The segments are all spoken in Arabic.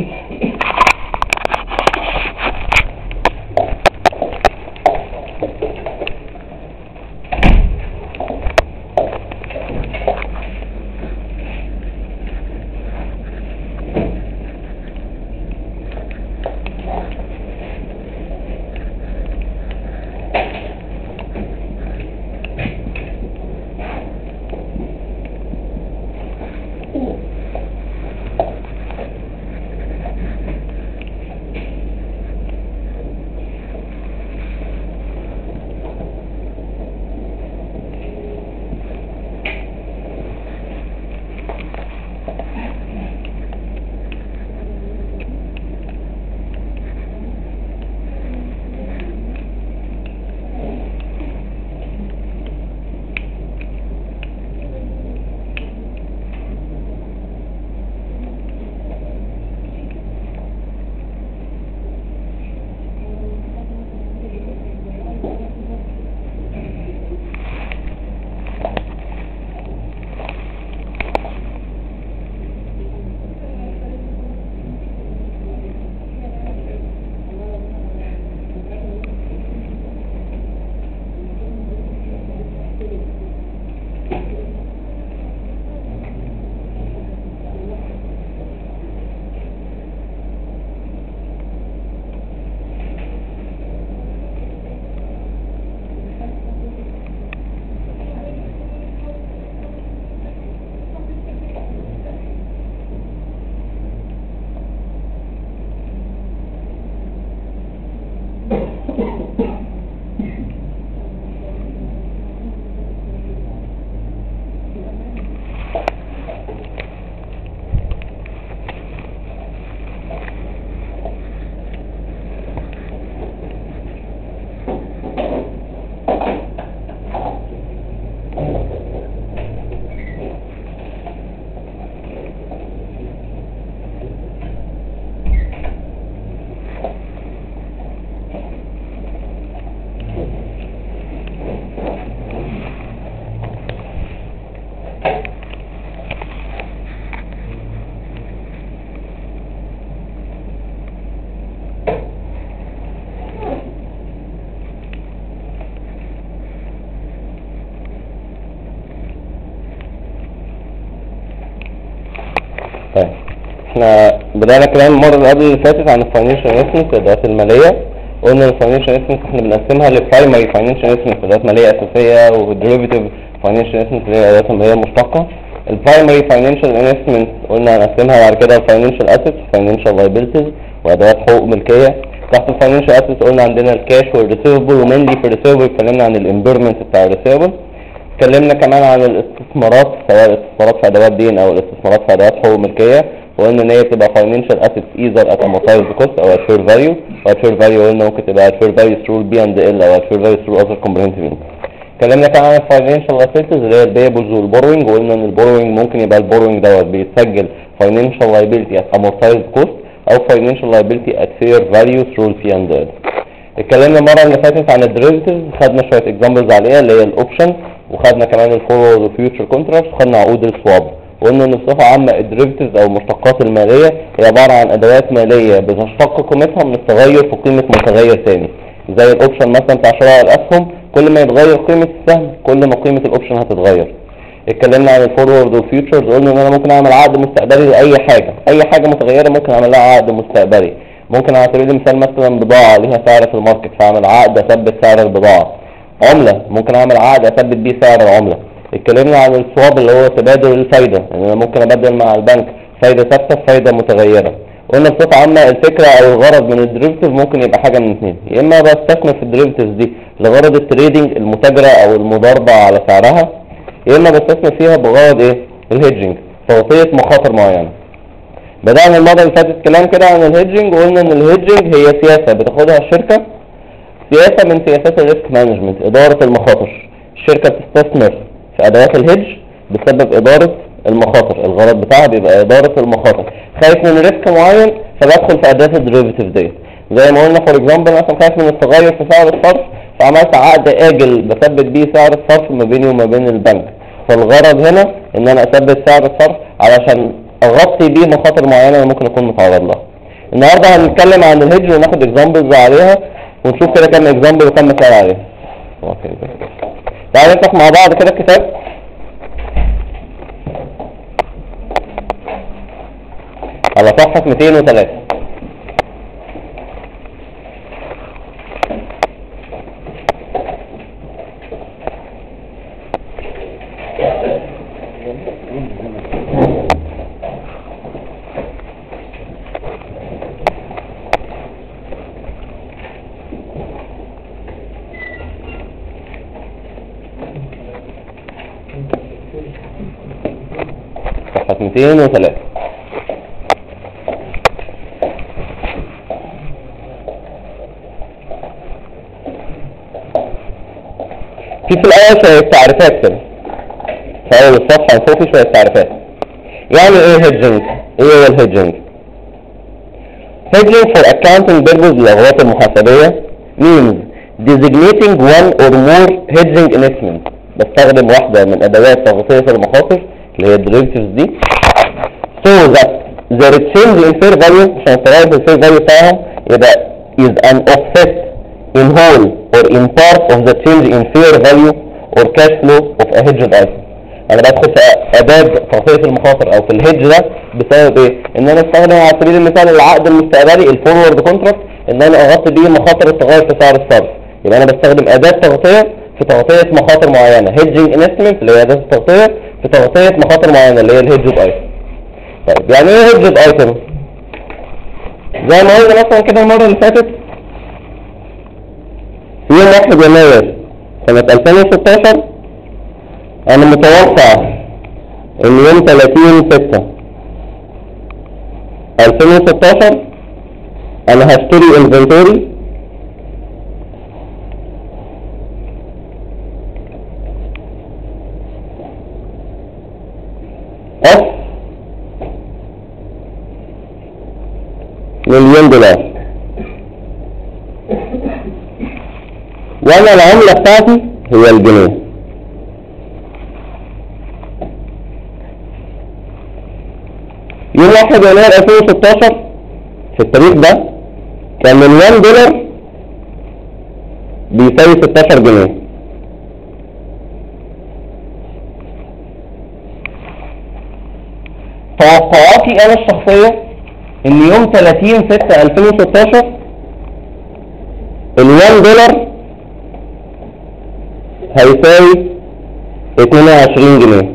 طيب احنا بدأنا كلام المرة اللي قبل اللي فاتت عن الفاينانشال انفستمنت الادوات المالية. قلنا الفاينانشال انفستمنت احنا بنقسمها لبرايمري فاينانشال انفستمنت ادوات مالية اساسية، وديريفيتيف فاينانشال انفستمنت اللي هي الادوات المالية المشتقة. البرايمري فاينانشال انفستمنت قلنا هنقسمها بعد كده الفاينانشال اسيتس فاينانشال لايبيلتيز وادوات حقوق ملكية. تحت الفاينانشال اسيتس قلنا عندنا الكاش والريسيفبل، ومنلي في الريسيفبل اتكلمنا عن الامبيرمنت بتاع الريسيفبل. اتكلمنا كمان عن الاستثمارات، سواء الاستثمارات في ادوات دين او الاستثمارات في ادوات حقوق ملكيه، وقلنا ان هي بتبقى فاينانشال اسيتس ايذر ات امورتايزد كوست او ات فير فاليو، وات فير فاليو قلنا ممكن تبقى ات فير فاليو ثرو البي اند ال او ات فير فاليو ثرو اذر كومبريهنسيف انكم. اتكلمنا كمان عن الفاينانشال اسيتس اللي هي البيبلز والبوروينج، وقلنا ان البوروينج ممكن يبقى البوروينج دوت بيتسجل فاينانشال لايبيلتي ات امورتايزد كوست او فاينانشال لايبيلتي ات فير فاليو ثرو البي اند ال. اتكلمنا المره اللي فاتت عن الديريفيتيفز، خدنا شويه اكزامبلز عليها اللي هي الاوبشن، وخدنا كمان الفورورد وفيوتشر كونتراكتس، وخدنا عقود السواب. وقلنا ان بصفه عامه الديريفيتيفز او المشتقات الماليه هي عباره عن ادوات ماليه بتشتق قيمتها من التغير في قيمه متغير ثاني، زي الاوبشن مثلا بتاع شراء الاسهم، كل ما يتغير قيمه السهم كل ما قيمه الاوبشن هتتغير. اتكلمنا عن الفورورد والفيوتشرز، قلنا ان انا ممكن اعمل عقد مستقبلي لاي حاجه، اي حاجه متغيره ممكن اعمل لها عقد مستقبلي. ممكن على سبيل المثال مثلا بضاعه ليها سعر في الماركت فاعمل عقد اثبت سعر البضاعه. عمله ممكن اعمل عقد اثبت بيه سعر العمله. اتكلمنا عن السواب اللي هو تبادل الفايده، يعني انا ممكن ابدل مع البنك فايده ثابته بفايده متغيره. قلنا بصفه عامه الفكره او الغرض من الديريفيتيف ممكن يبقى حاجه من اثنين، يا اما بستثمر في الديريفيتيفز دي لغرض التريدنج المتاجره او المضاربه على سعرها، يا اما بستثمر فيها بغرض ايه؟ الهيدجنج، تغطيه مخاطر معينه. بدأنا المرة اللي فاتت كلام كده عن الهيدجنج، وقلنا ان الهيدجنج هي سياسة بتاخدها الشركة، سياسة من سياسات الريسك مانجمنت، إدارة المخاطر. الشركة بتستثمر في أدوات الهيدج بسبب إدارة المخاطر، الغرض بتاعها بيبقى إدارة المخاطر. خايف من ريسك معين فبدخل في أدوات الديريفيتيف ديت، زي ما قلنا فور اكزامبل مثلا خايف من التغير في سعر الصرف فعملت عقد آجل بثبت بيه سعر الصرف ما بيني وما بين البنك. فالغرض هنا ان انا اثبت سعر الصرف علشان اغطي بيه مخاطر معينه انا ممكن اكون متعرض لها. النهارده هنتكلم عن الهيدج وناخد اكزامبلز عليها ونشوف كده كام اكزامبل وكام مثال عليها. تعالوا نفتح مع بعض كده الكتاب على صفحة 203. صفحة 203. في الأول شوية تعريفات كده في أول الصفحة فوق في شوية تعريفات. يعني إيه هيدجنج؟ إيه هو الهيدجنج؟ Hedging for accounting purposes للأغراض المحاسبية means designating one or more hedging instruments. بستخدم واحدة من أدوات تغطية المخاطر اللي هي derivatives دي so that the change in fair value عشان تغير في fair value بتاعها يبقى is an offset in whole or in part of the change in fair value or cash flow of a hedged item. انا بدخل في اداه تغطيه المخاطر او في الهيدج ده بسبب ايه؟ ان انا استخدم على سبيل المثال العقد المستقبلي الفورورد كونتراكت ان انا اغطي بيه مخاطر التغير في سعر الصرف. يبقى انا بستخدم اداه تغطيه في تغطيه مخاطر معينه، هيدجنج انسترومنت اللي هي اداه التغطيه في تغطيه مخاطر معينه اللي هي الهيدجد ايتم. طيب يعني ايه هيدجد ايتم؟ زي ما قلنا مثلا كده المره اللي فاتت في يوم 1 يناير سنه 2016 انا متوقع ان يوم 30/6/2016 انا هشتري انفنتوري of $1,000,000 وانا العملة بتاعتي هي الجنيه. يوم 1 يناير 2016 في التاريخ ده كان من $1 بيساوي 16 جنيه. توقعاتي انا الشخصية ان يوم 30/6/2016 $1 هيساوي 22 جنيه.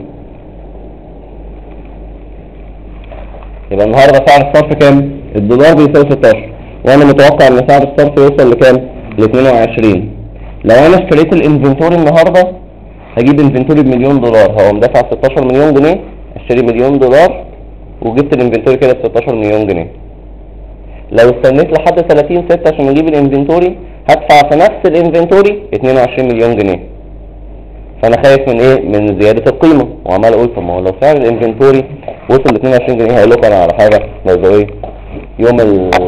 يبقى النهارده سعر الصرف كام؟ الدولار بيساوي 16 وانا متوقع ان سعر الصرف يوصل لكام؟ ل 22. لو انا اشتريت الانفنتوري النهارده هجيب انفنتوري $1,000,000 هقوم دافع 16 مليون جنيه اشتري $1,000,000 وجبت الانفنتوري كده ب 16 مليون جنيه. لو استنيت لحد 30/6 عشان اجيب الانفنتوري هدفع في نفس الانفنتوري 22 مليون جنيه. فانا خايف من ايه؟ من زيادة القيمة وعمال اقول طب ما هو لو سعر الانفنتوري وصل ل 22 جنيه هقول لكم انا على حاجة باي يوم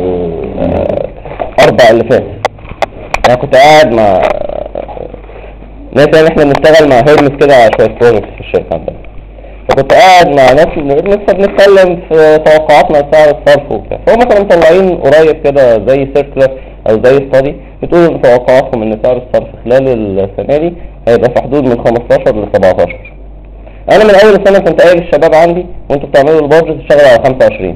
الاربع اللي فات انا كنت قاعد مع ناس يعني احنا بنشتغل مع هيرمس كده على شوية بروجكتس في الشركة عندنا. فكنت قاعد مع ناس لسه بنتكلم في توقعاتنا لسعر الصرف وبتاع. فهم كانوا مطلعين قريب كده زي سيركلر او زي ستادي بتقول ان توقعاتهم ان سعر الصرف خلال السنة دي هيبقى في حدود من 15 ل 17. انا من اول السنة كنت قايل الشباب عندي وانتوا بتعملوا البادجت تشتغل على 25.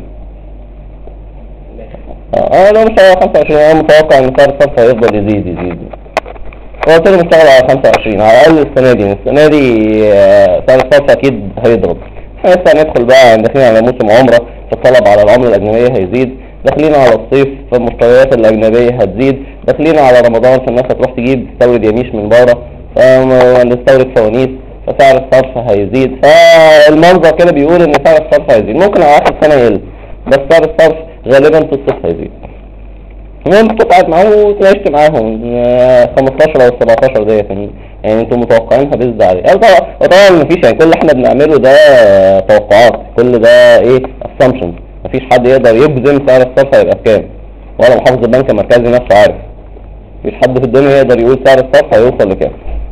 انا لو مش على 25 انا متوقع ان سعر الصرف هيفضل يزيد. قلت لهم اشتغل على 25 على الاقل السنة دي. السنة دي سعر الصرف اكيد هيضرب. احنا لسه هندخل بقى داخلين على موسم عمرة فالطلب على العملة الاجنبية هيزيد، داخلين على الصيف فالمشتريات الاجنبية هتزيد، داخلين على رمضان فالناس هتروح تجيب تستورد يميش من بره ونستورد فوانيس فسعر الصرف هيزيد. فالمنظر كده بيقول ان سعر الصرف هيزيد. ممكن على اخر السنة يقل بس سعر الصرف غالبا في الصيف هيزيد. المهم كنت قاعد معاهم وتناقشت معاهم 15 او 17 ديت يعني انتوا متوقعينها بيزد عليه. طبعا مفيش يعني كل اللي احنا بنعمله ده توقعات، كل ده ايه assumptions. مفيش حد يقدر يجزم سعر الصرف هيبقى بكام ولا محافظ البنك المركزي نفسه عارف. مفيش حد في الدنيا يقدر يقول سعر الصرف هيوصل لكام.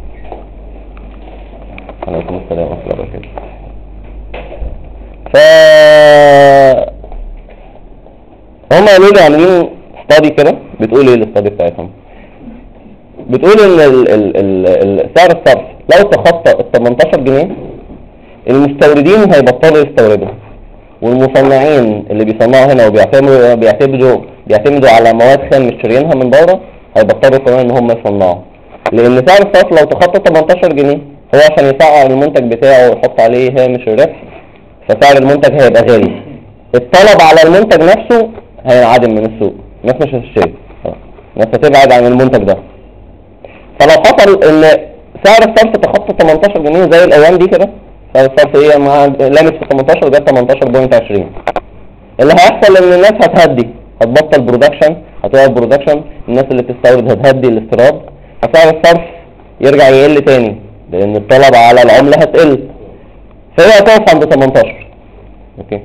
عليكم السلام ورحمة الله وبركاته. هما نيجي عاملين ستادي كده. بتقول ايه الاستادي بتاعتهم؟ بتقول ان سعر الصرف لو تخطى ال 18 جنيه المستوردين هيبطلوا يستوردوا، والمصنعين اللي بيصنعوا هنا وبيعتمدوا على مواد خام مشتريينها من بره هيبطلوا كمان ان هم يصنعوا، لان سعر الصرف لو تخطى 18 جنيه هو عشان يسعر المنتج بتاعه ويحط عليه هامش الربح فسعر المنتج هيبقى غالي، الطلب على المنتج نفسه هينعدم من السوق، الناس مش هتشتري، الناس هتبعد عن المنتج ده. فلو حصل ان سعر الصرف تخطى 18 جنيه زي الايام دي كده، سعر الصرف ايه لامس في 18 وجاب 18.20، اللي هيحصل ان الناس هتبطل برودكشن، هتوقف برودكشن، الناس اللي بتستورد هتهدي الاستيراد، فسعر الصرف يرجع يقل تاني لان الطلب على العمله هتقل، فهي هتقف عند 18. اوكي.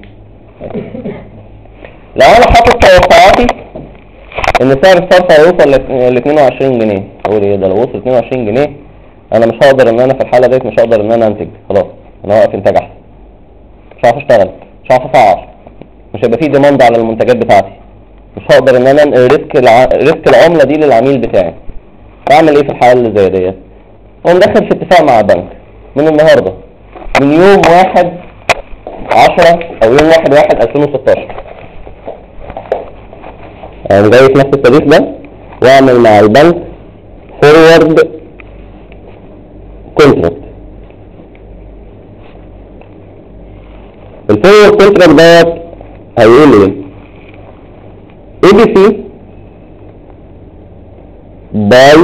لو انا حاطط توقعاتي ان سعر الصرف هيوصل ل 22 جنيه، اقول ايه ده؟ لو وصل 22 جنيه انا مش هقدر ان انا في الحاله ديت مش هقدر ان انا انتج، خلاص انا واقف انتاج احسن، مش هعرف اشتغل، مش هعرف اسعر، مش هيبقى فيه ديماند على المنتجات بتاعتي، مش هقدر ان انا انقل ريسك العمله دي للعميل بتاعي. اعمل ايه في الحاله اللي زي ديت؟ وندخل في اتفاق مع البنك من النهارده، من يوم 1/10 او يوم 1/1/2016 انا جاي في نفس التاريخ ده واعمل مع البنك فورورد كونتراكت. الفورورد كونتراكت دوت هيقول ايه؟ ABC باي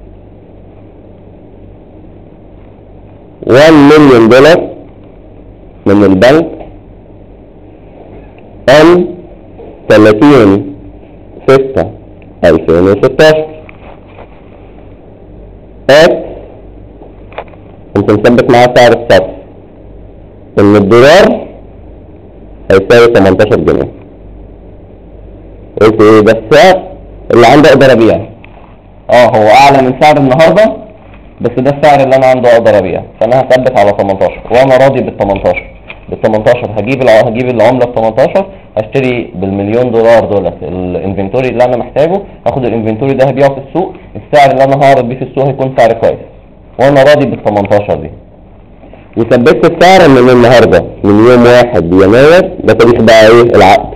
$1 مليون من البنك on 30/6/2016 انت مثبت معاه سعر الصرف ان الدولار هيساوي 18 جنيه. قلت ايه ده؟ السعر اللي عنده اقدر ابيع، هو اعلى من سعر النهارده بس ده السعر اللي انا عنده اقدر ابيع، فانا هثبت على 18 وانا راضي بال 18 هجيب العمله ب 18 هشتري بالمليون دولار دولت الانفنتوري اللي انا محتاجه، اخد الانفنتوري ده هبيعه في السوق، السعر اللي انا هعرض بيه في السوق هيكون سعر كويس وانا راضي بال 18 دي، وثبت السعر من النهارده من يوم 1 يناير ده تاريخ بقى ايه العقد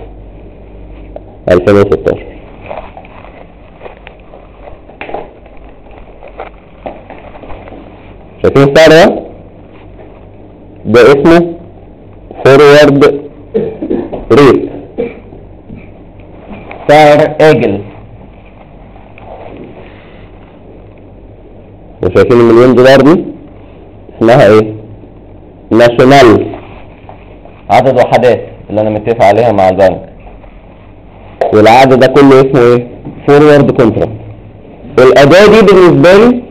2016. شايفين السعر ده اسمه فورورد ريت، سعر آجل. وشايفين المليون دولار دي اسمها ايه؟ ناشونال، عدد وحدات اللي انا متفق عليها مع البنك، والعدد ده كله اسمه ايه؟ فورورد كونتراكت. الأداة دي بالنسبة لي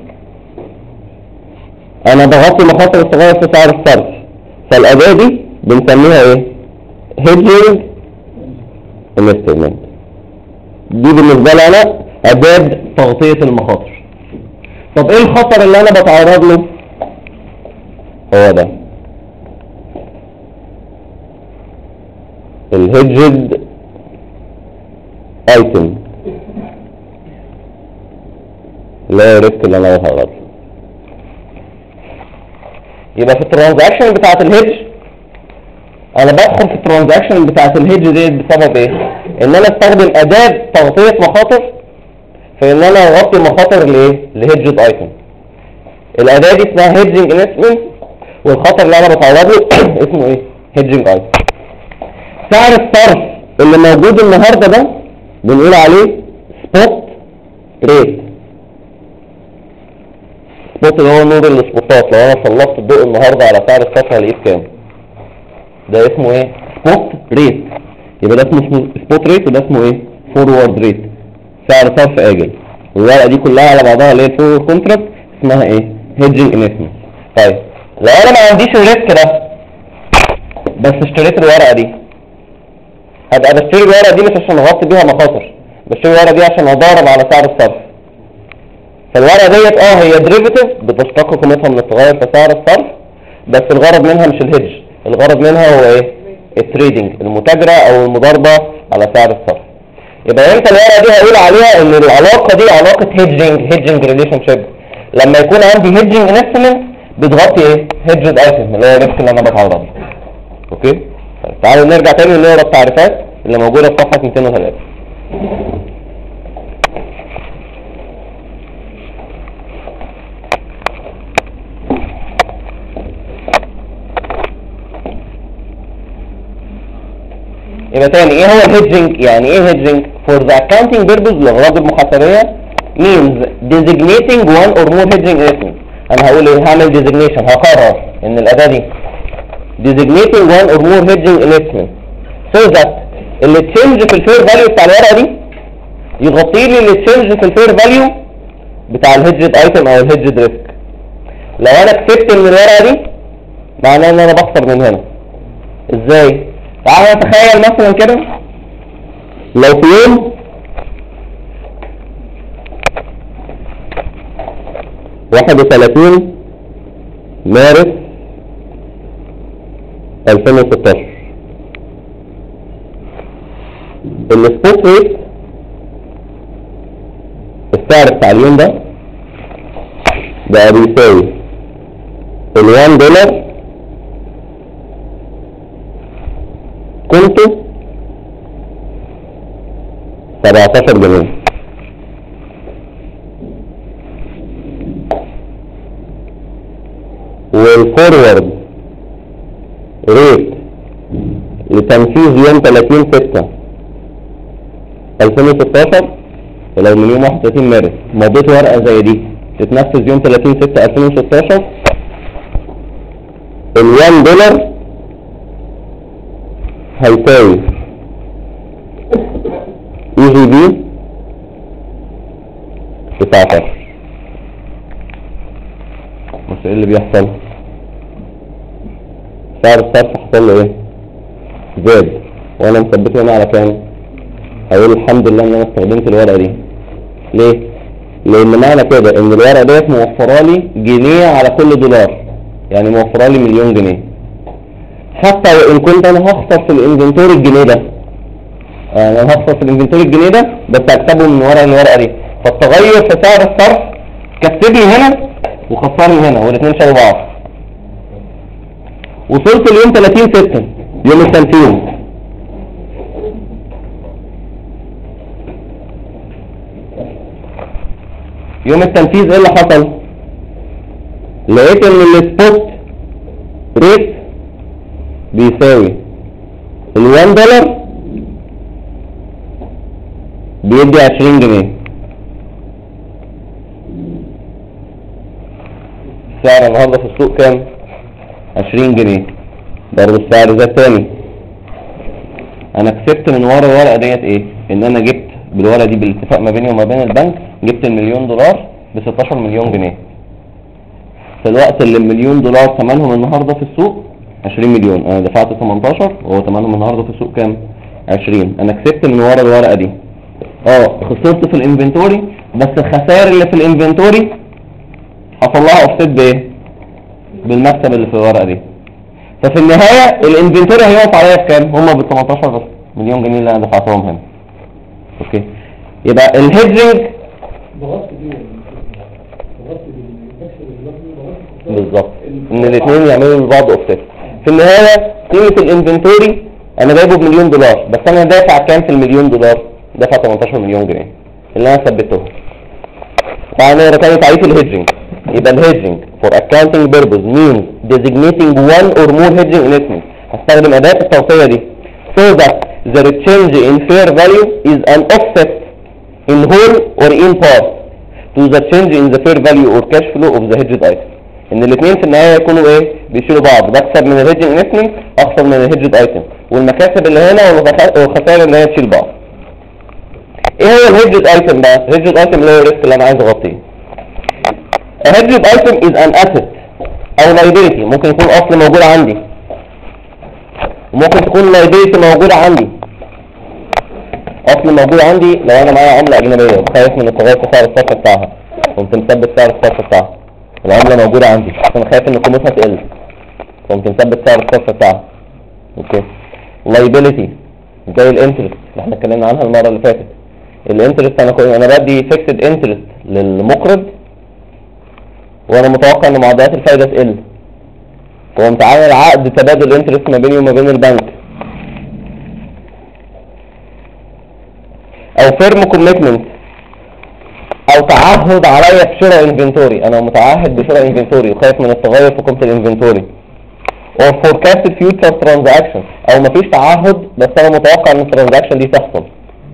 انا بغطي مخاطر الصغيرة في سعر الصرف، فالأداة دي بنسميها ايه؟ hedging instrument. دي بالنسبة لي انا أداة تغطية المخاطر. طب ايه الخطر اللي انا بتعرض له؟ هو ده الهيدجد ايتم اللي هو الريسك اللي انا بتعرض له. يبقى في الترانزاكشن بتاعت الهيدج انا بدخل في الترانزاكشن بتاعت الهيدج ديت بسبب ايه؟ ان انا استخدم اداة تغطية مخاطر في ان انا اغطي مخاطر لايه؟ لهيدجد ايتم. الاداة دي اسمها هيدجنج انسترومنت، والخطر اللي انا بتعرض له اسمه ايه؟ هيدجنج ايتم. سعر الصرف اللي موجود النهارده ده بنقول عليه سبوت ريت. سبوت اللي هو نور السبوتات، لو انا سلطت الضوء النهارده على سعر الصرف هلاقيه بكام؟ ده اسمه ايه؟ سبوت ريت. يبقى ده اسمه سبوت ريت وده اسمه ايه؟ فورورد ريت، سعر صرف اجل. والورقه دي كلها على بعضها اللي هي الفورورد كونتراكت اسمها ايه؟ هيدجنج انسترومنت. طيب لو انا ما عنديش الريسك ده بس اشتريت الورقه دي، هبقى بشتري الورقه دي مش عشان اغطي بيها مخاطر، بشتري الورقه دي عشان اضارب على سعر الصرف. فالورقه ديت هي ديريفيتيف بتشتق قيمتها من التغير في سعر الصرف، بس الغرض منها مش الهيدج، الغرض منها هو ايه؟ التريدنج، المتاجره او المضاربه على سعر الصرف. يبقى امتى الورقه دي هقول عليها ان العلاقه دي علاقه هيدجنج ريليشن شيب؟ لما يكون عندي هيدجنج انسترومنت بتغطي ايه؟ هيدجد ايتم اللي هو الريسك اللي انا بتعرض له. اوكي؟ طيب تعالوا نرجع تاني نقرا التعريفات اللي موجوده في صفحه 203. يبقى تاني ايه هو الهيدجنج؟ يعني ايه هيدجنج؟ for the accounting purpose للأغراض المحاسبية means designating one or more hedging instruments. انا هقول ايه؟ هعمل designation، هقرر ان الاداة دي designating one or more hedging instruments so that اللي تشينج في الفير فاليو بتاع الورقة دي يغطي لي اللي تشينج في الفير فاليو بتاع الهيدجد ايتم او الهيدجد ريسك. لو انا كسبت من الورقة دي معناه ان انا بخسر من هنا. ازاي؟ تعالى نتخيل مثلا كده لو في يوم 31 مارس 2016 السبوت ريت السعر بتاع اليوم ده بقى بيساوي $1 كنتوا 17 جنيه. والفورورد ريت لتنفيذ يوم 30/6/2016 ولو من يوم 31 مارس مضيت ورقة زي دي تتنفذ يوم 30/6/2016 $1 هيساوي EGB 19. بس ايه اللي بيحصل؟ سعر الصرف حصل له ايه؟ زاد. وانا مثبته هنا على كام؟ هقول الحمد لله ان انا استخدمت الورقه دي. ليه؟ لان معنى كده ان الورقه ديت موفره لي جنيه على كل $، يعني موفره لي $1,000,000 جنيه. حتى وان كنت انا هخسر في الانفنتوري الجنيه ده، انا هخسر في الانفنتوري الجنيه ده بس هكسبه من ورقه الورقه دي. فالتغير في سعر الصرف كسبني هنا وخسرني هنا والاثنين شبه بعض. وصلت اليوم 30/6 يوم التنفيذ، يوم التنفيذ ايه اللي حصل؟ لقيت ان السبوت ريت بيساوي $1 بيدي 20 جنيه. السعر النهارده في السوق كام؟ 20 جنيه. برضه السعر زاد تاني. انا كسبت من ورا الورقه ديت ايه؟ ان انا جبت بالورقه دي بالاتفاق ما بيني وما بين البنك جبت $1,000,000 ب 16 مليون جنيه. في الوقت اللي $1,000,000 ثمنهم النهارده في السوق 20 مليون، انا دفعت 18 وهو ثمنهم النهارده في السوق كام؟ 20. انا كسبت من ورا الورقه دي. خسرت في الانفنتوري بس الخسائر اللي في الانفنتوري حصل لها اوفست بايه؟ بالمكسب اللي في الورقه دي. ففي النهايه الانفنتوري هيقف عليا بكام؟ هم بال 18 بس مليون جنيه اللي انا دفعتهم هنا. اوكي؟ يبقى الهيدجنج بالظبط ان الاثنين يعملوا لبعض اوفست. في النهايه قيمه الانفنتوري انا جايبه $1,000,000 بس انا دافع كام في $1,000,000؟ دافع 18 مليون جنيه اللي انا ثبتهم. تعالى نقرا تاني تعريف الهيدجنج. يبقى الهيدجنج for accounting purpose means designating one or more hedging instruments. هستخدم اداة التوصية دي so that the change in fair value is an offset in whole or in part to the change in the fair value or cash flow of the hedged item. ان الاثنين في النهاية يكونوا ايه؟ بيشيلوا بعض. بكسب من الهيدجنج instrument اخسر من الهيدجد ايتم، والمكاسب اللي هنا والخسائر اللي هي تشيل بعض. ايه هو الهيدجد ايتم بقى؟ الهيدجد ايتم اللي هو الريسك اللي انا عايز اغطيه. A hedged item is an asset او liability. ممكن يكون اصل موجود عندي وممكن تكون liability موجودة عندي. اصل موجود عندي لو انا معايا عملة اجنبية وخايف من التغير في سعر الصرف بتاعها كنت مثبت سعر الصرف بتاعها. العملة موجودة عندي عشان خايف ان قيمتها تقل كنت مثبت سعر الصرف بتاعها. اوكي. liability زي الانترست اللي احنا اتكلمنا عنها المرة اللي فاتت. الانترست انا بدي فيكسد انترست للمقرض، وانا متوقع ان معدلات الفايده تقل، وقمت عامل عقد تبادل انترست ما بيني وما بين البنك، او فيرم كوميتمنت، او تعهد عليا بشراء انفنتوري، انا متعهد بشراء انفنتوري وخايف من التغير في قيمه الانفنتوري، or forecasted future transaction، او مفيش تعهد بس انا متوقع ان الترانزاكشن دي تحصل.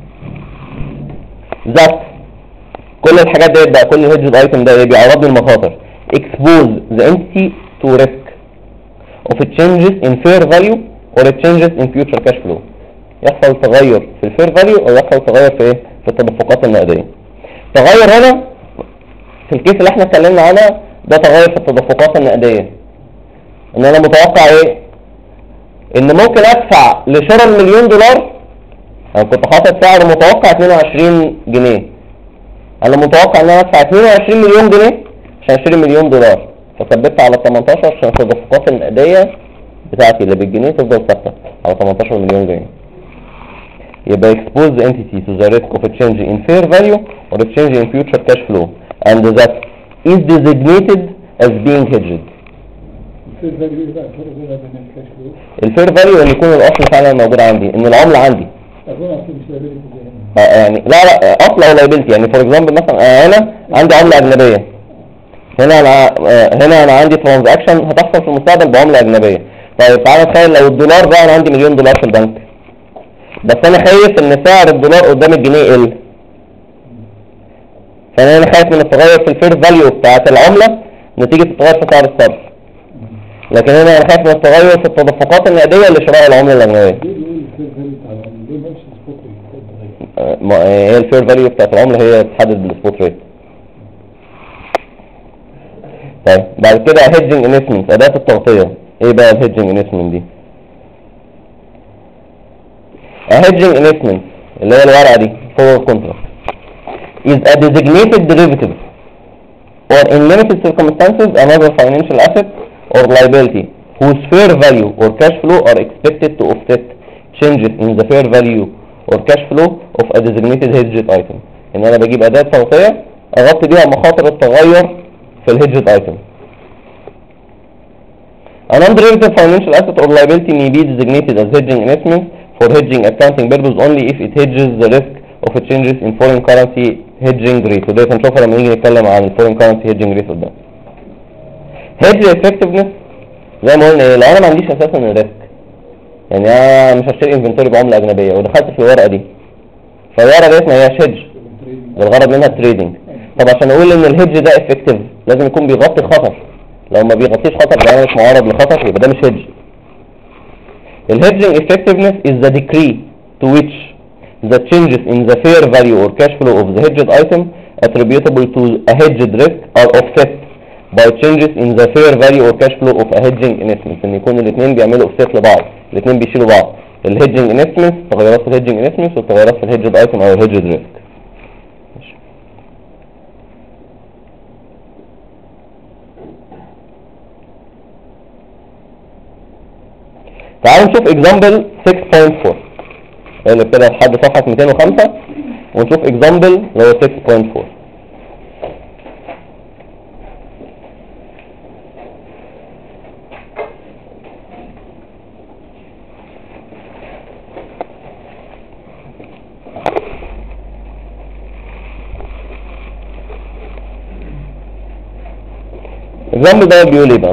ذات كل الحاجات ديت بقى، كل الهيدج ايتم ده بيعرضني المخاطر. expose the entity to risk of changes in fair value or changes in future cash flow. يحصل تغير في الفير فاليو او يحصل تغير في ايه؟ في التدفقات النقديه. تغير هنا في الكيس اللي احنا اتكلمنا عنها ده تغير في التدفقات النقديه، ان انا متوقع ايه؟ ان ممكن ادفع لشراء $1,000,000، انا كنت حاطط سعر متوقع 22 جنيه، انا متوقع ان انا ادفع 22 مليون جنيه عشان اشتري $1,000,000، فثبت على 18 عشان التدفقات النقديه بتاعتي اللي بالجنيه تفضل ثابته على 18 مليون جنيه. يبقى expose the entity to the risk of a change in fair value or a change in future cash flow and that is designated as being hedged. الفير فاليو ان يكون الاصل فعلا موجود عندي، ان العمله عندي يعني لا اصل او لايبيلتي. يعني فور اكزامبل مثلا انا عندي عمله اجنبيه، هنا انا عندي ترانزاكشن هتحصل في المستقبل بعمله اجنبيه. طيب تعالى تخيل لو الدولار ده انا عندي $1,000,000 في البنك، بس انا خايف ان سعر الدولار قدام الجنيه يقل، فانا خايف من التغير في الفير فاليو بتاعت العمله نتيجه التغير في سعر الصرف، لكن هنا انا خايف من التغير في التدفقات النقديه لشراء العمله الاجنبيه. هي الفير فاليو بتاعت العمله هي تحدد بالسبوت ريت. طيب بعد كده هيدجنج انفستمنت، اداه التغطيه. ايه بقى الهيدجنج انفستمنت دي؟ hedging investment اللي هي الورقة دي forward contract is a designated derivative or in limited circumstances another financial asset or liability whose fair value or cash flow are expected to offset changes in the fair value or cash flow of a designated hedged item. ان انا بجيب اداة تغطية اغطي بيها مخاطر التغير في الهيدجد item. A non-derivative financial asset or liability may be designated as hedging investment for hedging accounting purpose only if it hedges the risk of changes in foreign currency hedging rate. وده هنشوفها لما نيجي نتكلم عن foreign currency hedging rate قدام. hedge effectiveness زي ما قلنا ايه؟ لو انا ما عنديش اساسا الريسك، يعني انا مش هشتري انفنتوري بعمله اجنبيه ودخلت في الورقه دي، فالورقه ديت ما هياش هيدج، الغرض منها التريدنج. طب عشان اقول ان الهيدج ده افكتيف لازم يكون بيغطي خطر، لو ما بيغطيش خطر ده انا مش معرض لخطر، يبقى ده مش هيدج. The hedging effectiveness is the degree to which the changes in the fair value or cash flow of the hedged item attributable to a hedged risk are offset by changes in the fair value or cash flow of a hedging investment. ان يكون الاثنين بيعملوا offset لبعض، الاثنين بيشيلوا بعض. الهيدجنج investment تغيرات في الهيدجنج investment والتغيرات في الهيدجد item او الهيدجد ريسك. تعالوا نشوف example 6.4 اللي ابتدى لحد صفحة 205 ونشوف example اللي هو 6.4. example ده بيقول ايه بقى؟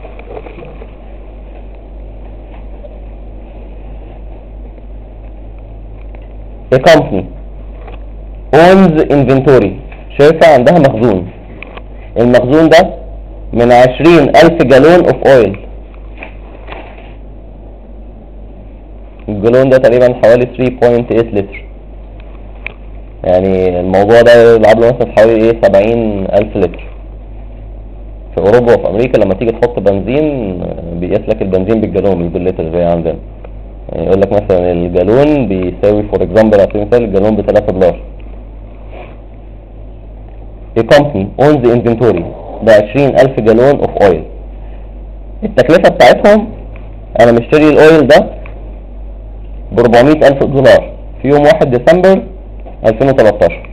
A company owns inventory. شركة عندها مخزون، المخزون ده من 20,000 جالون of oil. الجالون ده تقريبا حوالي 3.8 لتر، يعني الموضوع ده يلعب له مثلا حوالي ايه 70,000 لتر. في اوروبا وفي امريكا لما تيجي تحط بنزين بيقيس لك البنزين بالجالون مش باللتر زي عندنا. يعني يقول لك مثلا الجالون بيساوي فور اكزامبل على سبيل المثال الجالون ب$3. A company owns the inventory ده 20,000 جالون of oil. التكلفة بتاعتهم انا مشتري الاويل ده ب$400,000 في يوم 1 ديسمبر 2013.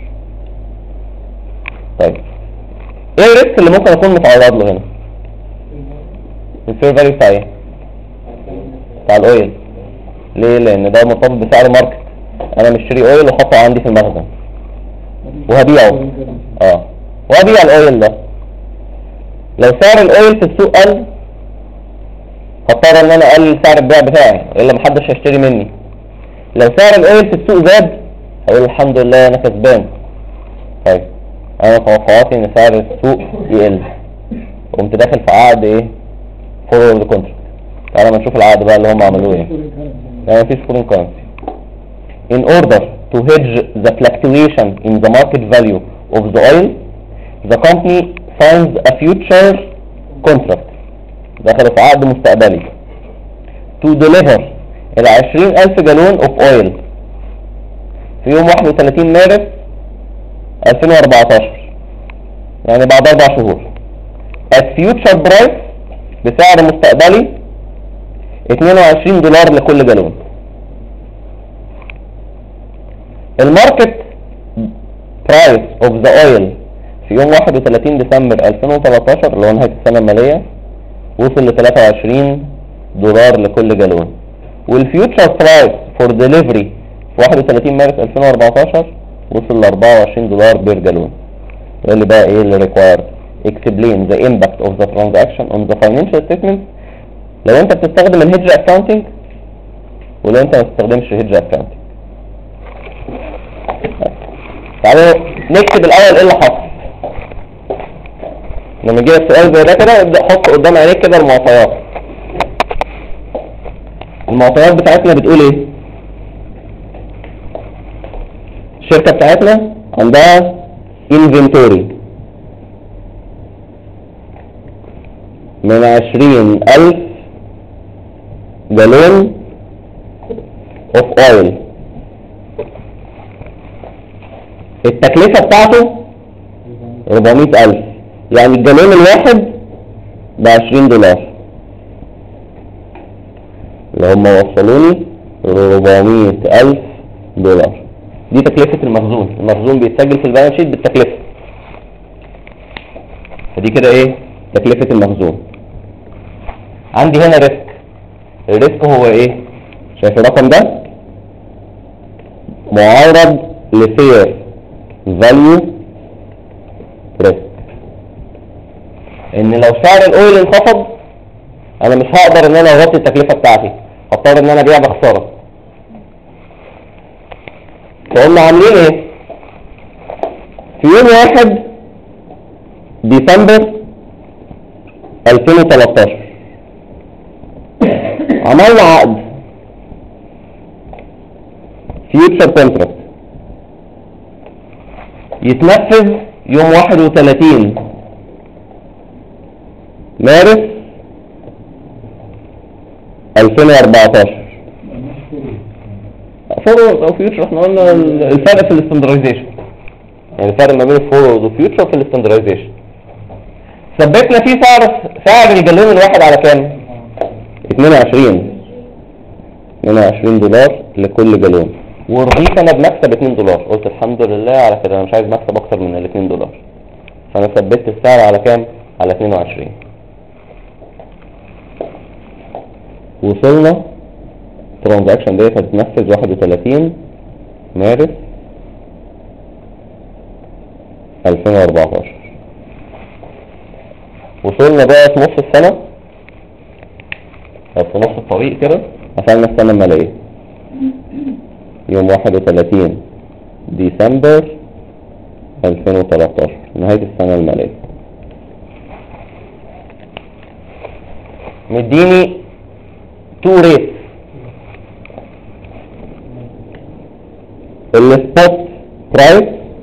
طيب ايه الريسك اللي ممكن اكون متعرض له هنا؟ الفير فاليو بتاع ايه؟ بتاع الاويل. ليه؟ لان ده مرتبط بسعر ماركت. انا مشتري اويل وحطه عندي في المخزن وهبيعه. وهبيع الاويل ده. لو سعر الاويل في السوق قل هضطر ان انا اقلل سعر البيع بتاعي الا محدش هيشتري مني. لو سعر الاويل في السوق زاد هقول الحمد لله انا كسبان. طيب انا توقعاتي ان سعر السوق يقل، قمت داخل في عقد ايه؟ فورورد كونتراكت. تعالى ما نشوف العقد بقى اللي هم عملوه ايه. يعني مفيش فورين كرنسي. In order to hedge the fluctuation in the market value of the oil, the company signs a future contract. دخلوا في عقد مستقبلي to deliver 20,000 جالون of oil في يوم 31 مارس 2014، يعني بعد 4 شهور at future price بسعر مستقبلي $22 لكل جالون. الماركت برايس اوف ذا اويل في يوم 31 ديسمبر 2013 اللي هو نهاية السنة المالية وصل ل $23 لكل جالون، والفيوتشر برايس فور ديليفري في 31 مارس 2014 وصل ل $24 بير جالون. اللي بقى ايه اللي required explain the impact of the transaction on the financial statement لو انت بتستخدم الهيدج اكاونتنج ولو انت ما بتستخدمش الهيدج اكاونتنج. تعالوا نكتب الاول ايه اللي حصل. لما يجي لك سؤال زي ده كده ابدا حط قدام عينيك كده المعطيات. المعطيات بتاعتنا بتقول ايه؟ الشركه بتاعتنا عندها انفنتوري من 20,000 جالون اوف اويل. التكلفة بتاعته 400,000، يعني الجالون الواحد $20 اللي هم وصلوني $400,000. دي تكلفة المخزون. المخزون بيتسجل في البالانس شيت بالتكلفة، فدي كده ايه؟ تكلفة المخزون. عندي هنا ريسك. الريسك هو ايه؟ شايف الرقم ده؟ معرض لفير فاليو ريسك. ان لو سعر الاويل انخفض انا مش هقدر ان انا اغطي التكلفة بتاعتي، هضطر ان انا ابيع بخسارة. فقلنا عاملين ايه؟ في يوم 1 ديسمبر 2013 عملنا عقد فيوتشر كونتراكت يتنفذ يوم 31 مارس 2014. فورورد او فيوتشر احنا قلنا الفرق في الاستندرايزيشن، يعني الفرق ما بين الفورورد والفيوتشر في الاستندرايزيشن. ثبتنا فيه سعر الجالون الواحد على كام؟ $22 لكل جالون، ورضيت انا بمكسب $2. قلت الحمد لله على كده، انا مش عايز مكسب اكتر من $2، فانا ثبت السعر على كام؟ على 22. وصلنا الترانزاكشن ديت هتتنفذ 31 مارس 2014. وصلنا بقى في نص السنة او في نص الطريق كده، قفلنا السنة المالية يوم 31 ديسمبر 2013 نهاية السنة المالية. مديني 2 ريت. السبوت برايس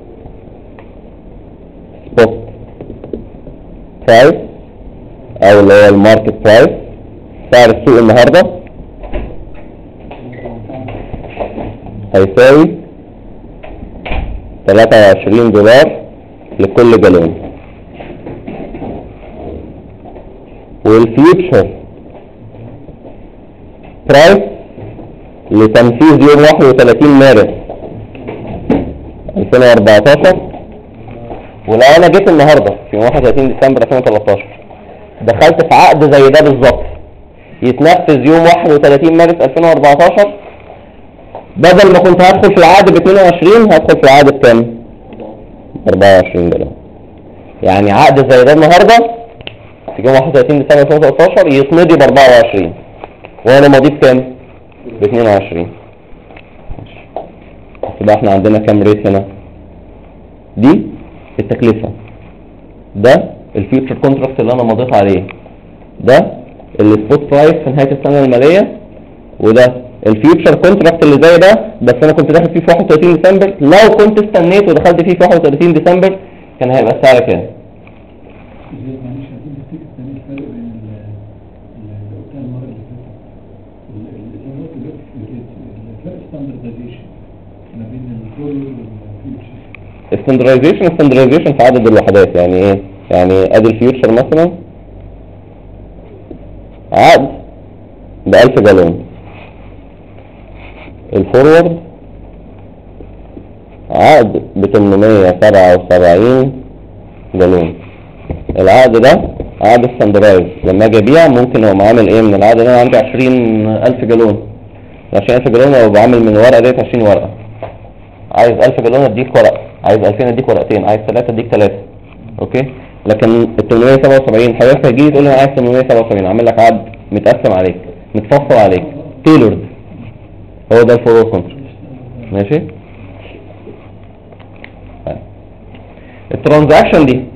او اللي هو الماركت برايس، سعر السوق النهارده هيساوي $23 لكل جالون، والفيوتشر برايس لتنفيذ يوم 31 مارس 2014. ولو انا جيت النهارده في 31 ديسمبر 2013 دخلت في عقد زي ده بالظبط يتنفذ يوم 31 مارس 2014، بدل ما كنت هدخل في العقد ب 22 هدخل في العقد بكام؟ 24 دولار. يعني عقد زي ده النهارده في يوم 31 ديسمبر 2013 يتمضي ب 24 وانا ماضي بكام؟ ب 22. يبقى احنا عندنا كام ريت هنا؟ دي التكلفة، ده الفيوتشر كونتراكت اللي انا مضيت عليه، ده السبوت برايس في نهاية السنة المالية، وده الفيوتشر كونتراكت اللي زي ده بس انا كنت داخل فيه في 31 ديسمبر. لو كنت استنيت ودخلت فيه في 31 ديسمبر كان هيبقى السعر كام؟ استندرايزيشن في عدد الوحدات. يعني ايه؟ يعني ادي الفيوتشر مثلا عقد ب 1000 جالون، الفورورد عقد ب 877 جالون. العقد ده عقد ستاندرايز، لما اجي ابيع ممكن هو عامل ايه من العقد ده؟ انا عندي 20000 جالون، 20000 جالون لو بعمل من الورقه ديت 20 ورقه، عايز 1000 جالون اديك ورقه، عايز 2000 اديك ورقتين، عايز 3 اديك 3. اوكي. لكن ال 877 حضرتك هتجي تقول لي انا عايز 877، اعمل لك عقد متقسم عليك متفصل عليك تيلورد، هو ده الفورورد كونتراكت. ماشي. الترانزاكشن دي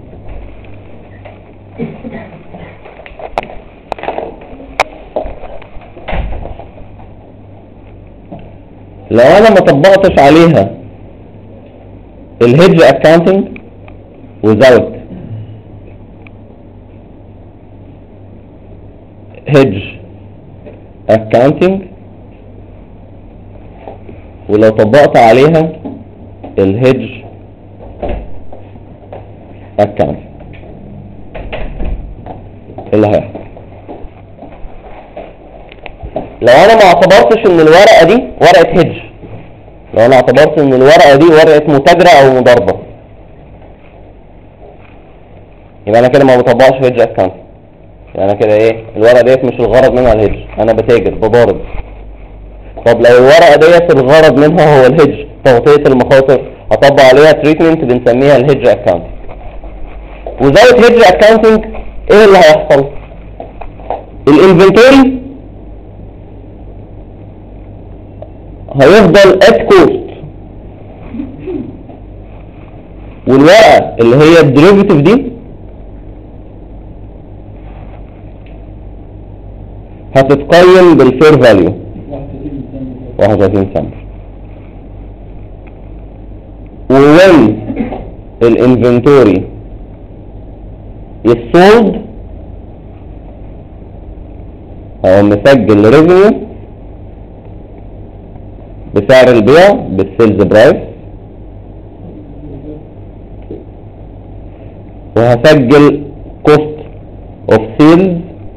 لو انا ما طبقتش عليها الهيدج اكاونتنج without hedge accounting، ولو طبقت عليها الهيدج اكاونتنج اللي هيحصل لو انا ما اعتبرتش ان الورقة دي ورقة هيدج، لو انا اعتبرت ان الورقة دي ورقة متاجرة او مضاربة، يبقى انا كده ما بطبقش هيدج اكاونت. يعني انا كده ايه؟ الورقة ديت مش الغرض منها الهيدج، انا بتاجر بضارب. طب لو الورقة ديت الغرض منها هو الهيدج، تغطية المخاطر، اطبق عليها تريتمنت بنسميها الهيدج اكاونت. وزاوية هيدج اكاونتنج ايه اللي هيحصل؟ الانفنتوري هيفضل at cost، والورقة اللي هي الديريفيتيف دي هتتقيم بالفير فاليو 31 سنة. ووين الانفنتوري السولد هو مسجل ريفينيو بسعر البيع بالسيلز برايس، وهسجل كوست اوف سيلز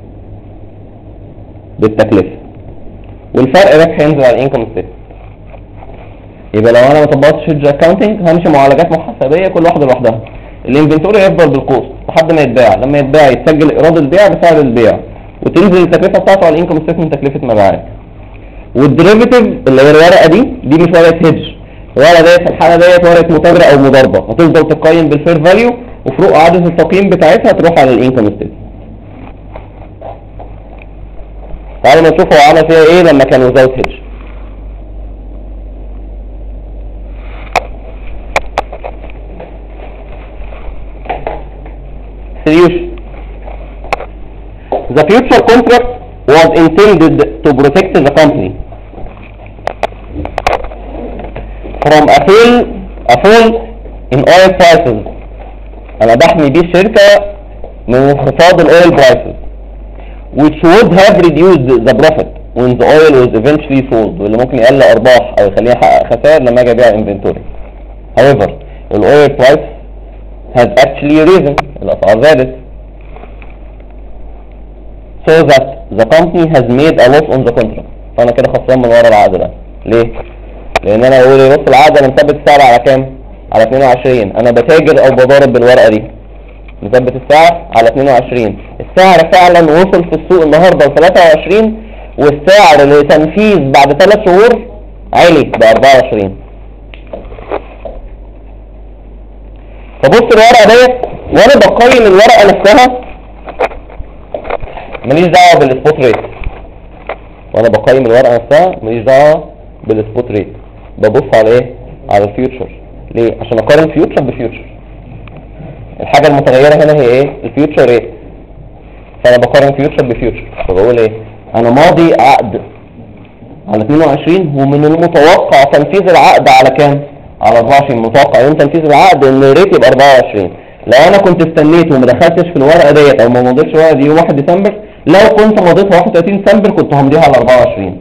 بالتكلفة، والفرق ده هينزل على الانكم ستيتمنت. يبقى لو انا ما طبقتش هيدج اكاونتنج همشي معالجات محاسبيه كل واحده لوحدها. الانفنتوري هيفضل بالكوست لحد ما يتباع، لما يتباع يتسجل ايراد البيع بسعر البيع، وتنزل التكلفه بتاعته على الانكم ستيتمنت تكلفه مبيعات. والديريفيتيف اللي هي الورقه دي مش ورقه هيدج، الورقه ديت في الحاله ديت ورقه متاجره او مضاربه، هتفضل تقيم بالفير فاليو، وفروق عدد التقييم بتاعتها تروح على الانكم ستيتمنت. تعالوا نشوف هو عمل فيها ايه لما كان without hedge. Solution. The future contract was intended to protect the company from a fall in oil prices. أنا بحمي بيه الشركة من انخفاض الاويل prices which would have reduced the profit when the oil was eventually sold، واللي ممكن يقلل ارباح او يخليها يحقق خسائر لما اجي ابيع inventory. However, the oil price has actually risen، الاسعار زادت، so that the company has made a loss on the contract. فانا كده خسران من ورا العقد ده. ليه؟ لان انا بقول بص العقد انا مثبت السعر على كام؟ على 22. انا بتاجر او بضارب بالورقه دي، مثبت السعر على 22. السعر فعلا وصل في السوق النهارده ل 23، والسعر لتنفيذ بعد 3 شهور عالي ب 24. فبص الورقه ديت وانا بقيم الورقه نفسها ماليش دعوه بالسبوت ريت. وانا بقيم الورقه نفسها ماليش دعوه بالسبوت ريت، ببص على ايه؟ على الفيوتشر. ليه؟ عشان اقارن فيوتشر بفيوتشر. الحاجه المتغيره هنا هي ايه؟ الفيوتشر ريت. فانا بقارن فيوتشر بفيوتشر، فبقول ايه؟ انا ماضي عقد على 22 ومن المتوقع تنفيذ العقد على كام؟ على 24. متوقع يوم تنفيذ العقد ان الريت يبقى 24. لو انا كنت استنيت وما دخلتش في الورقه ديت او ما مضيتش الورقه دي يوم 1 ديسمبر، لو كنت مضيتها 31 ديسمبر كنت همضيها على 24.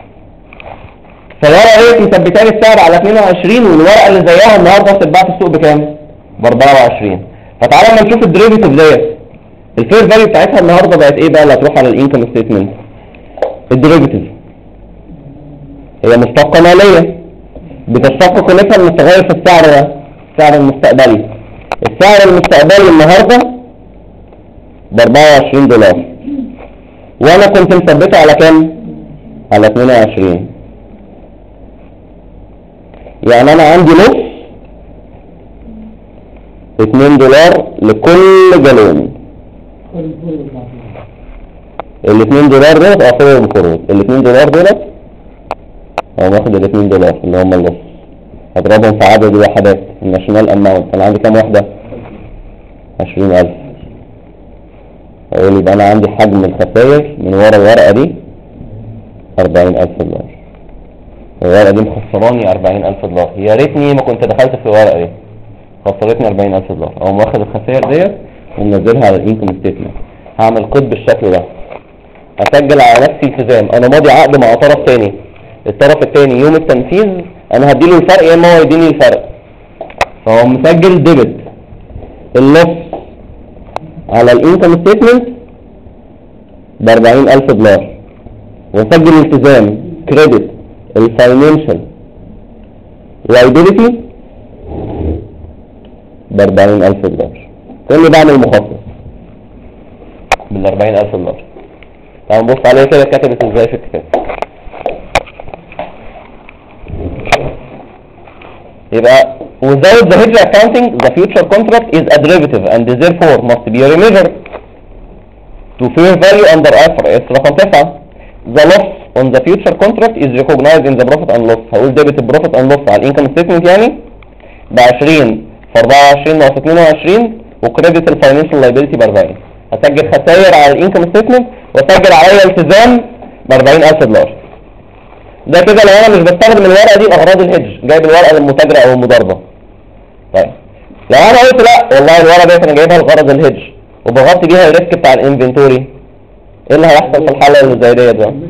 فالورقه ديت مثبته لي السعر على 22، والورقه اللي زيها النهارده هتتباع في السوق بكام؟ ب 24. فتعالى اما نشوف الديريفيتيف ديت الفير فاليو بتاعتها النهارده بقت ايه بقى اللي هتروح على الانكم ستيتمنت. الديريفيتيف هي مشتقه ماليه بتشتق قيمتها من التغير في السعر ده، السعر المستقبلي. السعر المستقبلي النهارده ب 24 دولار، وانا كنت مثبته على كام؟ على 22. يعني انا عندي نص 2 دولار لكل جالون. ال 2 دولار دول اخرهم القروض. ال 2 دولار دول او باخد ال 2 دولار اللي هم النص اضربهم في عدد الوحدات الناشونال اماونت. انا عندي كام وحده؟ 20,000. اقول يبقى انا عندي حجم الخسائر من ورا الورقه دي 40,000 دولار. الورقه دي مخسراني 40,000 دولار. يا ريتني ما كنت دخلت في الورقه دي، خسرتني 40,000 دولار. اقوم واخد الخسائر ديت ومنزلها على الانكم ستيتمنت. هعمل قيد بالشكل ده، هسجل على نفسي التزام. انا ماضي عقد مع طرف تاني، الطرف التاني يوم التنفيذ انا هديله الفرق يا اما هو يديني الفرق. فهو مسجل ديبت اللص على الانكم ستيتمنت ب 40,000 دولار، وسجل التزام كريدت الفاينانشال لايبيليتي ب 40,000 دولار. كل بعمل مخصص بال 40,000 دولار. تعالوا نبص عليها كده كتبت ازاي في الكتاب. يبقى without the hedge accounting the future contract is a derivative and therefore must be remeasured to fair value under IFRS رقم 9. The loss on the future contract is recognized in the profit and loss. هقول debit profit and loss على الانكم ستيتمنت يعني ب 20 في 24 ناقص 22 وكريدت الفاينانشال لايبيلتي ب 40. هسجل خسائر على الانكم ستيتمنت واسجل عليا التزام ب 40,000 دولار. ده كده لو انا مش بستخدم الورقه دي لاغراض الهيدج، جايب الورقه للمتاجره او المضاربه. طيب لو انا قلت لا والله الورقه دي انا جايبها لغرض الهيدج وبغطي بيها الريسك بتاع الانفنتوري، ايه اللي هيحصل في الحاله اللي زي ديت بقى؟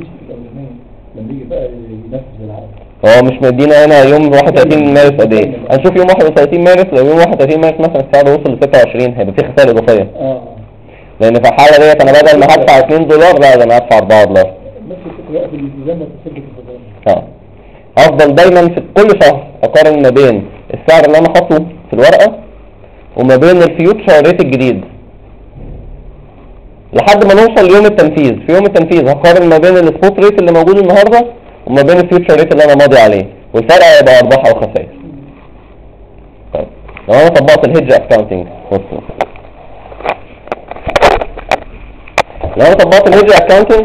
هو مش مدينا هنا يوم 31 مارس قد ايه؟ هنشوف يوم 31 مارس. لو يوم 31 مارس مثلا السعر وصل ل 26 هيبقى في خسائر اضافيه. لان في الحاله ديت انا بدل ما هدفع 2 دولار لا ده انا هدفع 4 دولار. افضل دايما في كل شهر اقارن ما بين السعر اللي انا حاطه في الورقه وما بين الفيوتشر ريت الجديد لحد ما نوصل ليوم التنفيذ. في يوم التنفيذ هقارن ما بين السبوت ريت اللي موجود النهارده وما بين الفيوتشر ريت اللي انا ماضي عليه، والفرق هيبقى ارباح او خسائر. طيب لو انا طبقت الهيدج اكاونتنج، بصوا لو انا طبقت الهيدج اكاونتنج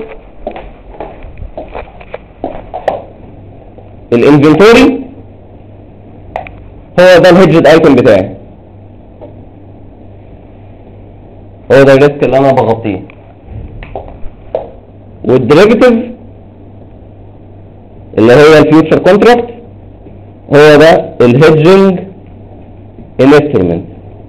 الانفنتوري هو ده الهيدجد ايتم بتاعي، هو ده الريسك اللي انا بغطيه. والديريفيتيف اللي هو الفيوتشر كونتراكت هو ده الهيدجنج انسترومنت.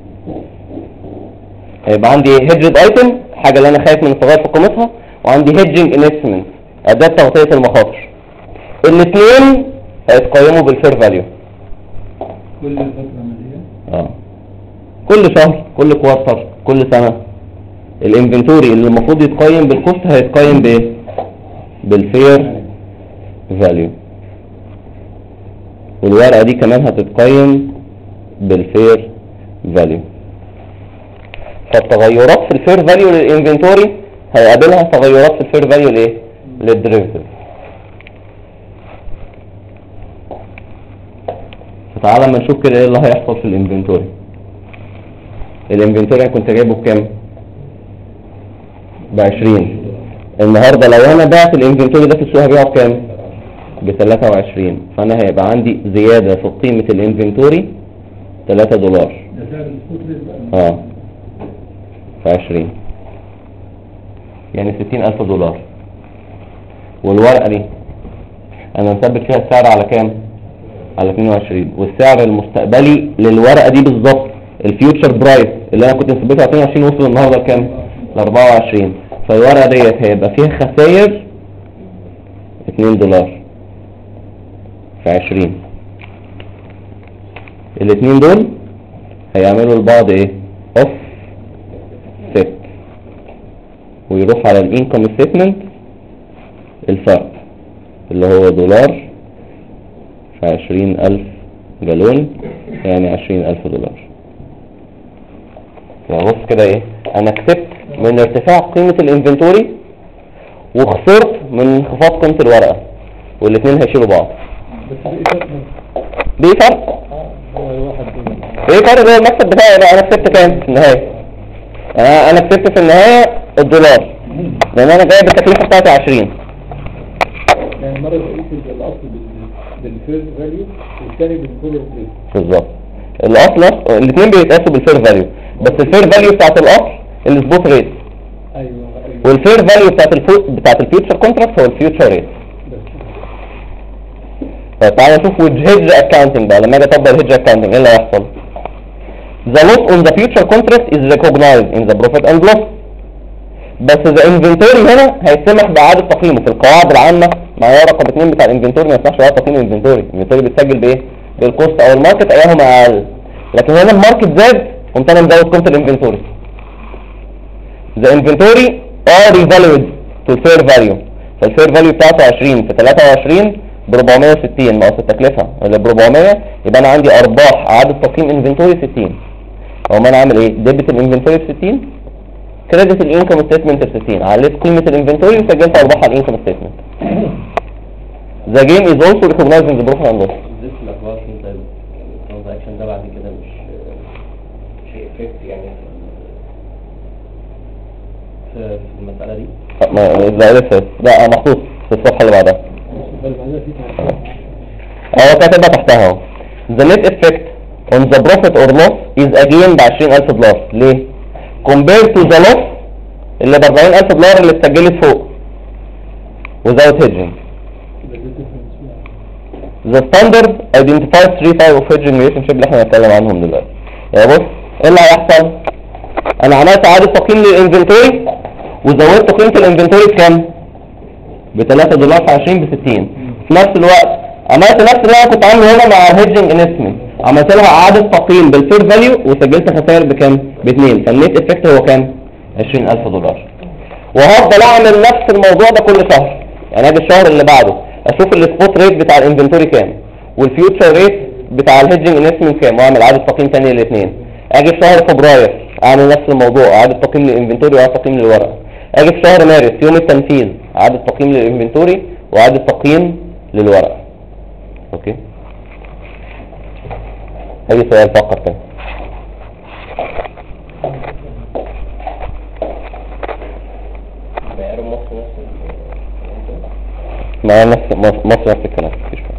هيبقى عندي هيدجد ايتم، حاجه اللي انا خايف من التغير في قيمتها، وعندي هيدجنج انسترومنت اداه تغطيه المخاطر. الاثنين هيتقيموا بالفير فاليو كل فتره ماليه، كل شهر، كل كوارتر، كل سنه. الانفنتوري اللي المفروض يتقيم بالكوست هيتقيم بايه؟ بالفير فاليو. والورقه دي كمان هتتقيم بالفير فاليو. فالتغيرات في الفير فاليو للانفنتوري هيقابلها تغيرات في الفير فاليو لايه؟ للديريفيتيف. فتعالى اما نشوف كده ايه اللي هيحصل في الانفنتوري. الانفنتوري انا كنت جايبه بكام؟ ب20. النهارده لو انا بعت الانفنتوري ده في السوق هبيعه بكام؟ ب23. فانا هيبقى عندي زياده في قيمه الانفنتوري $3. ده سعر السبوت ريت بقى. في 20 يعني $60,000. والورقه دي انا مثبت فيها السعر على كام؟ على 22. والسعر المستقبلي للورقه دي بالظبط الفيوتشر برايس اللي انا كنت مثبته على 22 وصل النهارده لكام؟ ل 24. فالورقه ديت هيبقى فيها خسائر $2 في 20. الاثنين دول هيعملوا لبعض ايه؟ اوف سيت، ويروح على الانكم ستيتمنت الفرق اللي هو $1 في 20,000 جالون يعني $20,000. يعني بص كده ايه، انا كسبت من ارتفاع قيمة الانفنتوري وخسرت من انخفاض قيمة الورقة، والاثنين هيشيلوا بعض. بس ايه فرق؟ دي فرق؟ هو الواحد ايه فرق ده المكسب بتاعي؟ انا كسبت كام في النهاية؟ انا كسبت في النهاية $1 لان انا جايب التكلفة بتاعتي 20. يعني مرة رئيس الاصل بالفير فاليو والثاني بالفول ريت. بالظبط. الاصل الاثنين بيتقاسوا بالفير فاليو، بس الفير فاليو بتاعت الاصل السبوت ريت. ايوه. والفير فاليو بتاعت الفيوتشر كونتراكت هو الفيوتشر ريت. فتعالى نشوف ويج هيدج اكاونتنج بقى. لما اجي اطبق الهيدج اكاونتنج ايه اللي هيحصل؟ The loss on the future contract is recognized in the profit and loss. بس the inventory هنا هيسمح بإعادة تقييمه. في القواعد العامة معيار رقم 2 بتاع الانفنتوري ما يسمحش بإعادة تقييم الانفنتوري. الانفنتوري بيتسجل بايه؟ بالكوست او الماركت ايهما اقل. لكن هنا الماركت زاد قمت انا مزود قيمة الانفنتوري. The inventory are revalued to fair value. فالفير فاليو بتاعته 20 في 23 ب 460 ناقص التكلفة اللي ب 400 يبقى انا عندي ارباح اعادة تقييم انفنتوري 60. اقوم انا عامل ايه؟ ديبت الانفنتوري ب 60 كريدت الانكم ستيتمنت ب 60. عليت قيمة الانفنتوري وسجلت ارباح على الانكم ستيتمنت. The gain is also recognized in the profit and loss. زدت الاخبار في الترانزاكشن ده بعد كده مش افكت يعني في المسألة دي؟ لا لسه لا محطوط في الصفحة اللي بعدها. كاتبها تحتها اهو. The net effect on the profit or loss is again ب $20,000. ليه؟ compared to the loss اللي ب $40,000 اللي اتسجلت فوق without hedging. The standard identifies 3 types of hedging relationship اللي احنا هنتكلم عنهم دلوقتي. يا بص ايه اللي هيحصل؟ انا عملت اعادة تقييم للانفنتوري وزودت قيمة الانفنتوري بكام؟ ب $3 في 20 ب 60. في نفس الوقت عملت نفس اللي انا كنت عامله هنا مع الهيدجنج انستمنت، عملت لها اعادة تقييم بالفير فاليو وسجلت خسائر بكام؟ ب2. فالنت افكت هو كام؟ $20,000. وهفضل اعمل نفس الموضوع ده كل شهر. يعني اجي الشهر اللي بعده اشوف السبوت ريت بتاع الانفنتوري كام والفيوتشر ريت بتاع الهيدجنج انستمنت كام واعمل اعادة تقييم تاني للاثنين. اجي في شهر فبراير اعمل نفس الموضوع اعادة تقييم للانفنتوري واعادة تقييم للورق. اجي في شهر مارس يوم التنفيذ اعادة تقييم للانفنتوري واعادة تقييم للورق. اوكي اي سؤال فقط كده؟ معيار مصر معايا نفس الكلام. مفيش فرق.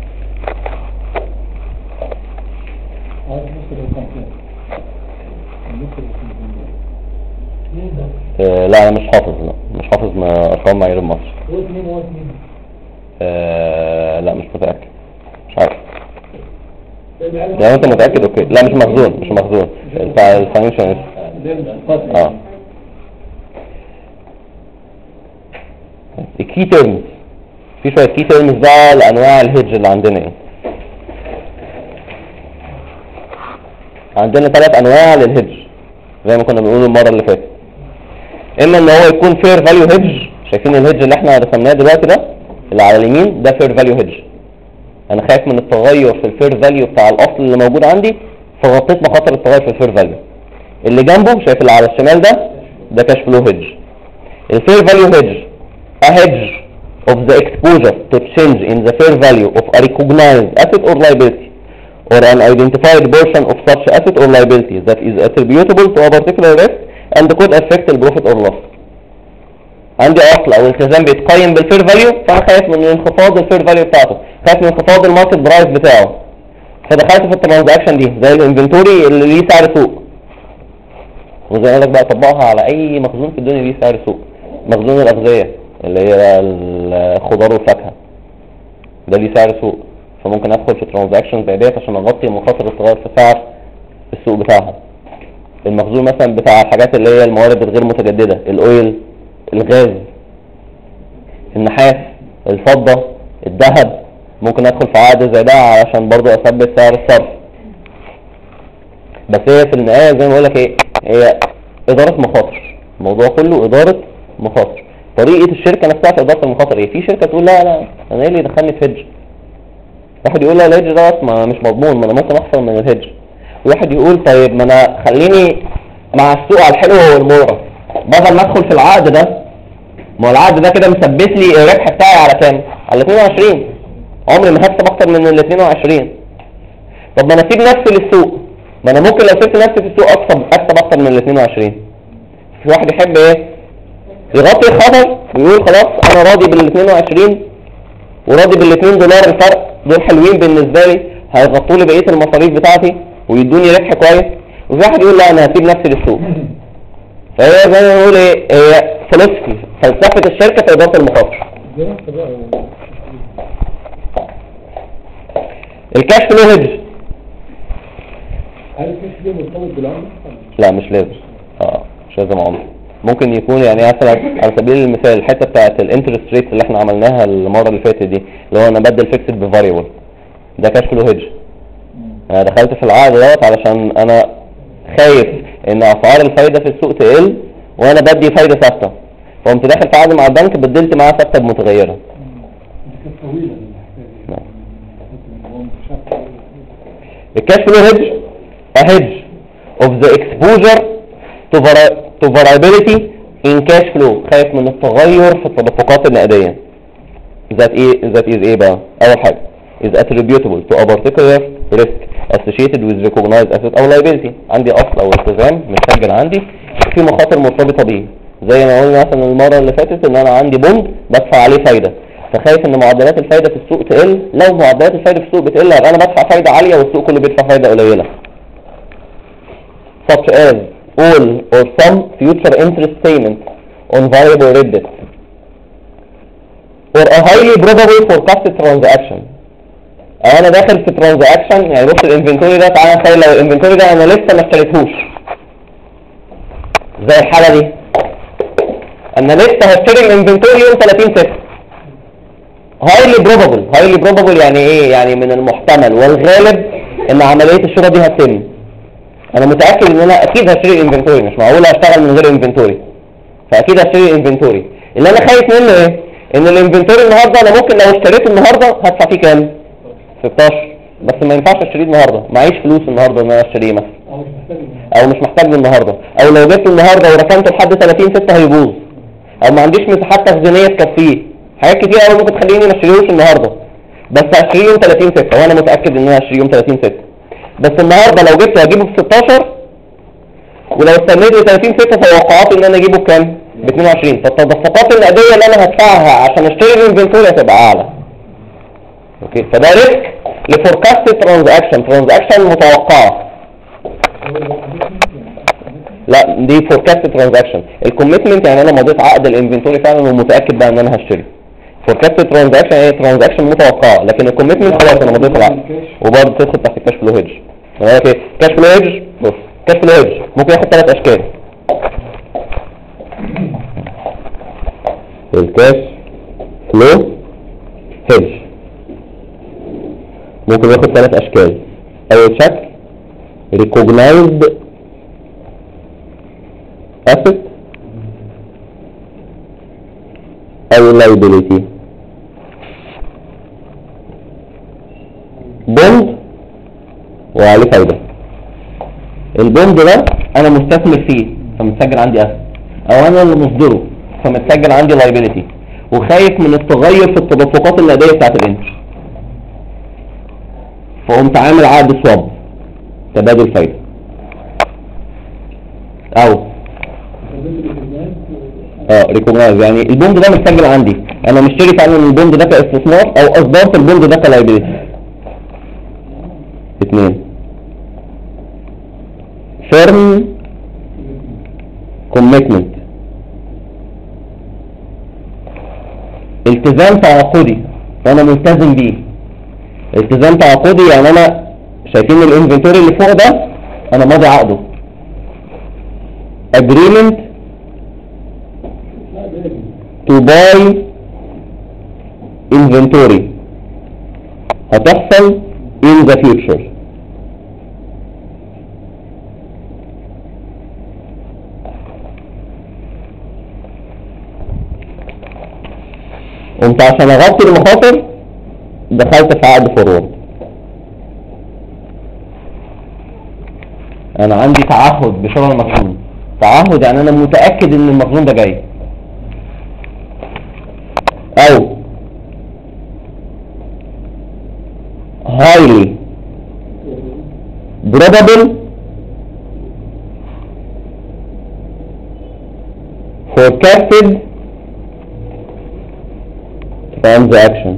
لا انا مش حافظ. لا مش حافظ ارقام معايير مصر. هو 2 لا مش متأكد مش عارف. لو انت متأكد اوكي. لا مش مخزون بتاع الفاينانشال. الكي تيرمز في شوية كي تيرمز بقى لانواع الهيدج اللي عندنا ايه. عندنا 3 انواع للهيدج زي ما كنا بنقول المرة اللي فاتت. اما ان هو يكون فير فاليو هيدج. شايفين الهيدج اللي احنا رسمناه دلوقتي ده اللي على اليمين ده فير فاليو هيدج. انا خايف من التغير في الفير فاليو بتاع الاصل اللي موجود عندي فغطيت مخاطر التغير في الفير فاليو. اللي جنبه شايف اللي على الشمال ده كاش فلو هيدج. الفير فاليو هيدج a hedge of the exposure to change in the fair value of a recognized asset or liability or an identified portion of such asset or liability that is attributable to a particular risk and could affect the profit or loss. عندي اصل او التزام بيتقيم بالفير فاليو، فانا خايف من انخفاض الفير فاليو بتاعته، خايف من انخفاض الماركت برايس بتاعه، فدخلت في الترانزاكشن دي زي الانفنتوري اللي ليه سعر سوق. وزي ما لك بقى طبقها على اي مخزون في الدنيا ليه سعر سوق. مخزون الاغذيه اللي هي الخضار والفاكهه ده ليه سعر سوق، فممكن ادخل في ترانزاكشن زي ديت عشان اغطي مخاطر التغير في سعر السوق بتاعها. المخزون مثلا بتاع الحاجات اللي هي الموارد الغير متجدده، الاويل، الغاز، النحاس، الفضه، الذهب، ممكن ادخل في عقد زي ده علشان برضو اثبت سعر الصرف. بس هي في النهايه زي ما بقول لك ايه، هي اداره مخاطر، الموضوع كله اداره مخاطر. طريقه الشركه نفسها في اداره المخاطر ايه؟ في شركه تقول لا انا ايه اللي يدخلني في هيدج، واحد يقول لا الهيدج ده ما مش مضمون، ما انا ممكن اخسر من الهيدج. واحد يقول طيب ما انا خليني مع السوق على الحلوه والمره، بدل ما ادخل في العقد ده، ما هو العقد ده كده مثبت لي الربح بتاعي على كام؟ على 22، عمري ما هكسب اكتر من ال 22. طب ما انا اسيب نفسي للسوق، ما انا ممكن لو سبت نفسي في السوق اكسب اكتر من ال 22. في واحد يحب ايه؟ يغطي الخطر ويقول خلاص انا راضي بال 22 وراضي بال 2 دولار الفرق، دول حلوين بالنسبه لي، هيغطوا لي بقيه المصاريف بتاعتي ويدوني ربح كويس. وفي واحد يقول لا انا هسيب نفسي للسوق. فهي زي ما نقول ايه، هي فلسفه الشركه في اداره المخاطر. الكاش فلو هيدج هل الكاش فلو مرتبط بالعمله؟ لا مش لازم، مش لازم عمله. ممكن يكون يعني مثلا على سبيل المثال الحته بتاعت الانترست ريت اللي احنا عملناها المره اللي فاتت دي، اللي هو انا بدل فيكسد بفاريبل، ده كاش فلو هيدج. انا دخلت في العقد دوت علشان انا خايف ان اسعار الفايده في السوق تقل وانا بدي فايده ثابته، فقمت داخل في عقد مع البنك بدلت معاه ثابته بمتغيره. دي كانت طويله الكاش فلو هيدج a hedge of the exposure to variability in cash flow، خايف من التغير في التدفقات النقديه. that is ايه بقى؟ اول حاجه is attributable to a particular risk associated with recognized asset او liability. عندي اصل او التزام متسجل عندي في مخاطر مرتبطه بيه، زي ما قلنا مثلا المره اللي فاتت ان انا عندي بوند بدفع عليه فايده، فخايف ان معدلات الفايده في السوق تقل. لو معدلات الفايده في السوق بتقل يبقى انا بدفع فايده عاليه والسوق كله بيدفع فايده قليله. such as all or some future interest payment on variable rate debt or a highly probable forecasted transaction. انا داخل في ترانزاكشن، يعني بص الانفنتوري ده، تعالى نتخيل لو الانفنتوري ده انا لسه ما اشتريتهوش، زي الحاله دي انا لسه هشتري الانفنتوري يوم 30/6. highly probable يعني ايه؟ يعني من المحتمل والغالب ان عمليه الشراء دي هتتم. انا متاكد ان انا اكيد هشتري الانفنتوري، مش معقول اشتغل من غير انفنتوري، فاكيد هشتري الانفنتوري. اللي انا خايف منه ايه؟ ان الانفنتوري النهارده انا ممكن لو اشتريته النهارده هدفع فيه كام؟ 16، بس ما ينفعش اشتريه النهارده، معيش فلوس النهارده ان انا اشتريه مثلا، او مش محتاج النهارده، او لو جبته النهارده وركنته لحد 30/6 هيبوظ، او ما عنديش مساحات تخزينيه تكفيه. حاجات كتير قوي ممكن تخليني ما اشتريهوش النهارده، بس هشتريه يوم 30/6 وانا متاكد ان انا هشتريه يوم 30/6. بس النهارده لو جبته هجيبه ب 16، ولو استنيت ل 30/6 توقعاتي ان انا اجيبه بكام؟ ب 22. فالتدفقات النقديه اللي انا هدفعها عشان اشتري الانفنتوري هتبقى اعلى. اوكي، فده ريسك لفوركاست ترانزاكشن متوقعه. لا دي فوركاست ترانزاكشن. الكوميتمنت يعني انا مضيت عقد الانفنتوري فعلا ومتاكد بقى ان انا هشتري. فوركاست ترانزاكشن هي ترانزاكشن متوقعه، لكن الكوميتمنت خلاص انا مضيت العقد، وبرضه تدخل تحت الكاش فلو هيدج. اوكي، كاش فلو هيدج، بص كاش فلو هيدج ممكن ياخد 3 اشكال. الكاش فلو هيدج ممكن ياخد 3 اشكال. اول شكل recognized asset او liability، بوند وعليه فايدة. البوند ده انا مستثمر فيه فمتسجل عندي اسد، او انا اللي مصدره فمتسجل عندي لايبيليتي، وخايف من التغير في التدفقات النقديه بتاعت الانتر، فقمت عامل عقد سواب تبادل فايده. او ريكوجنايز، يعني البوند ده متسجل عندي، انا مشتري فعلا البوند ده كاستثمار او اصدرت البوند ده كلايبيليتي. 2 فيرم كوميتمنت، التزام تعاقدي وانا ملتزم بيه. التزام تعاقدي يعني انا شايفين الانفنتوري اللي فوق ده انا ماضي عقده. agreement to buy inventory هتحصل in the future. قمت عشان اغطي المخاطر دخلت في عقد فورورد. انا عندي تعهد بشراء المخزون، تعهد يعني انا متأكد ان المخزون ده جاي. او highly probable forecasted transaction.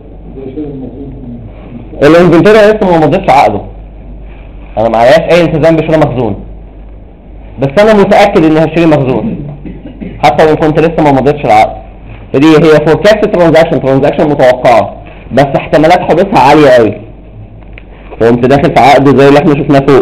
الانفنتوري لسه ما مضيتش عقده، انا معياش اي التزام بشراء مخزون، بس انا متأكد اني هشتري مخزون حتى وان كنت لسه ما مضيتش العقد. فدي هي forecasted transaction متوقعة بس احتمالات حدوثها عالية قوي، فقمت داخل في عقد زي اللي احنا شفناه فوق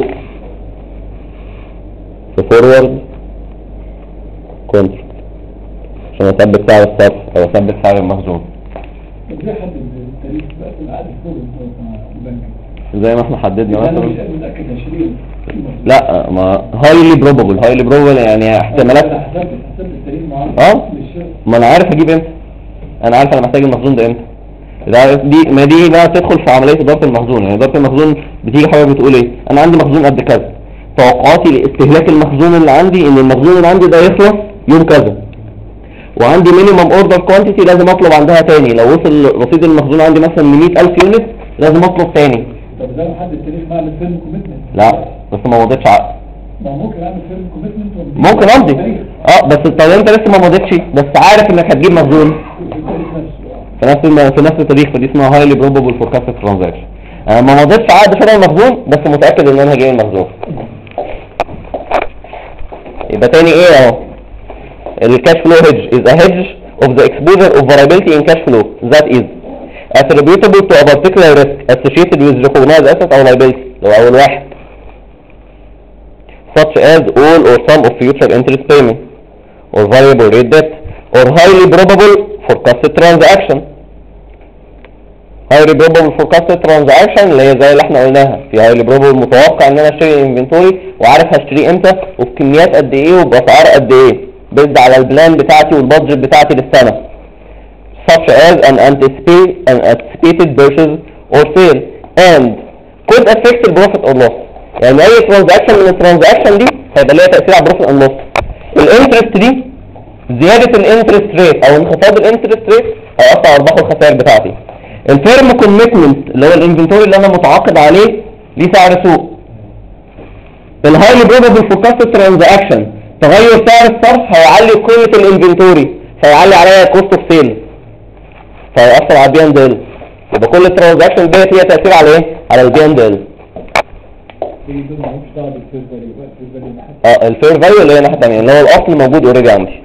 في فورورد كونتراكت عشان اثبت سعر الصرف او اثبت سعر المخزون. ازاي حدد التاريخ بقى في العقد فورورد مع البنك؟ زي ما احنا حددنا انا مثلا. مش متاكد هشتريه. لا، ما هايلي بروبابل يعني احتمالات. حسبت التاريخ معين. ما انا عارف اجيب امتى، انا عارف انا محتاج المخزون ده امتى. دي بقى تدخل في عمليه اداره المخزون. يعني اداره المخزون بتيجي حاجه بتقول ايه، انا عندي مخزون قد كذا، توقعاتي لاستهلاك المخزون اللي عندي ان المخزون اللي عندي ده يخلص يوم كذا، وعندي مينيمم اوردر كوانتيتي لازم اطلب عندها تاني. لو وصل رصيد المخزون عندي مثلا ل 100,000 يونت لازم اطلب تاني. طب ده محدد التاريخ مع الفيرم كوميتمنت؟ لا بس ما مضيتش عقد. ما ممكن اعمل فيرم كوميتمنت ممكن امضي بس طب انت لسه ما مضيتش بس عارف انك هتجيب مخزون في نفس التاريخ، فدي اسمها هايلي بروبابل فوركاستد ترانزاكشن. انا ما مضيتش عقد شراء المخزون بس متاكد ان انا هجيب المخزون. يبقى تاني ايه اهو، الكاش فلو هيدج is a hedge of the exposure of variability in cash flow that is attributable to a particular risk associated with recognized asset or liability. لو اول واحد such as all or some of future interest payment or variable rate debt or highly probable forecasted transaction. highly probable forecasted transaction اللي هي زي اللي احنا قلناها، في highly probable متوقع ان انا اشتري انفنتوري وعارف هشتريه امتى وبكميات قد ايه وباسعار قد ايه بيزد على البلان بتاعتي والبادجت بتاعتي للسنه. such as an anticipated purchase or sale and could affect the profit or loss. يعني اي ترانزاكشن من الترانزاكشن دي هيبقى ليها تاثير على البروفيت اند لوس. الانترست دي زياده الانترست ريت او انخفاض الانترست ريت هيأثر على ارباح والخسائر بتاعتي. الفيرم كوميتمنت اللي هو الانفنتوري اللي انا متعاقد عليه ليه سعر سوق. الهايلي بروبابل فوركاستد ترانزاكشن تغير سعر الصرف هيعلي قيمه الانفنتوري فيعلي عليها كوست اوف سيل فهيأثر على البي اند ال. يبقى كل الترانزاكشن ديت ليها تاثير على ايه؟ على البي اند ال. الفير فاليو اللي هي ناحيه ثانيه اللي هو الاصل موجود اوريدي عندي.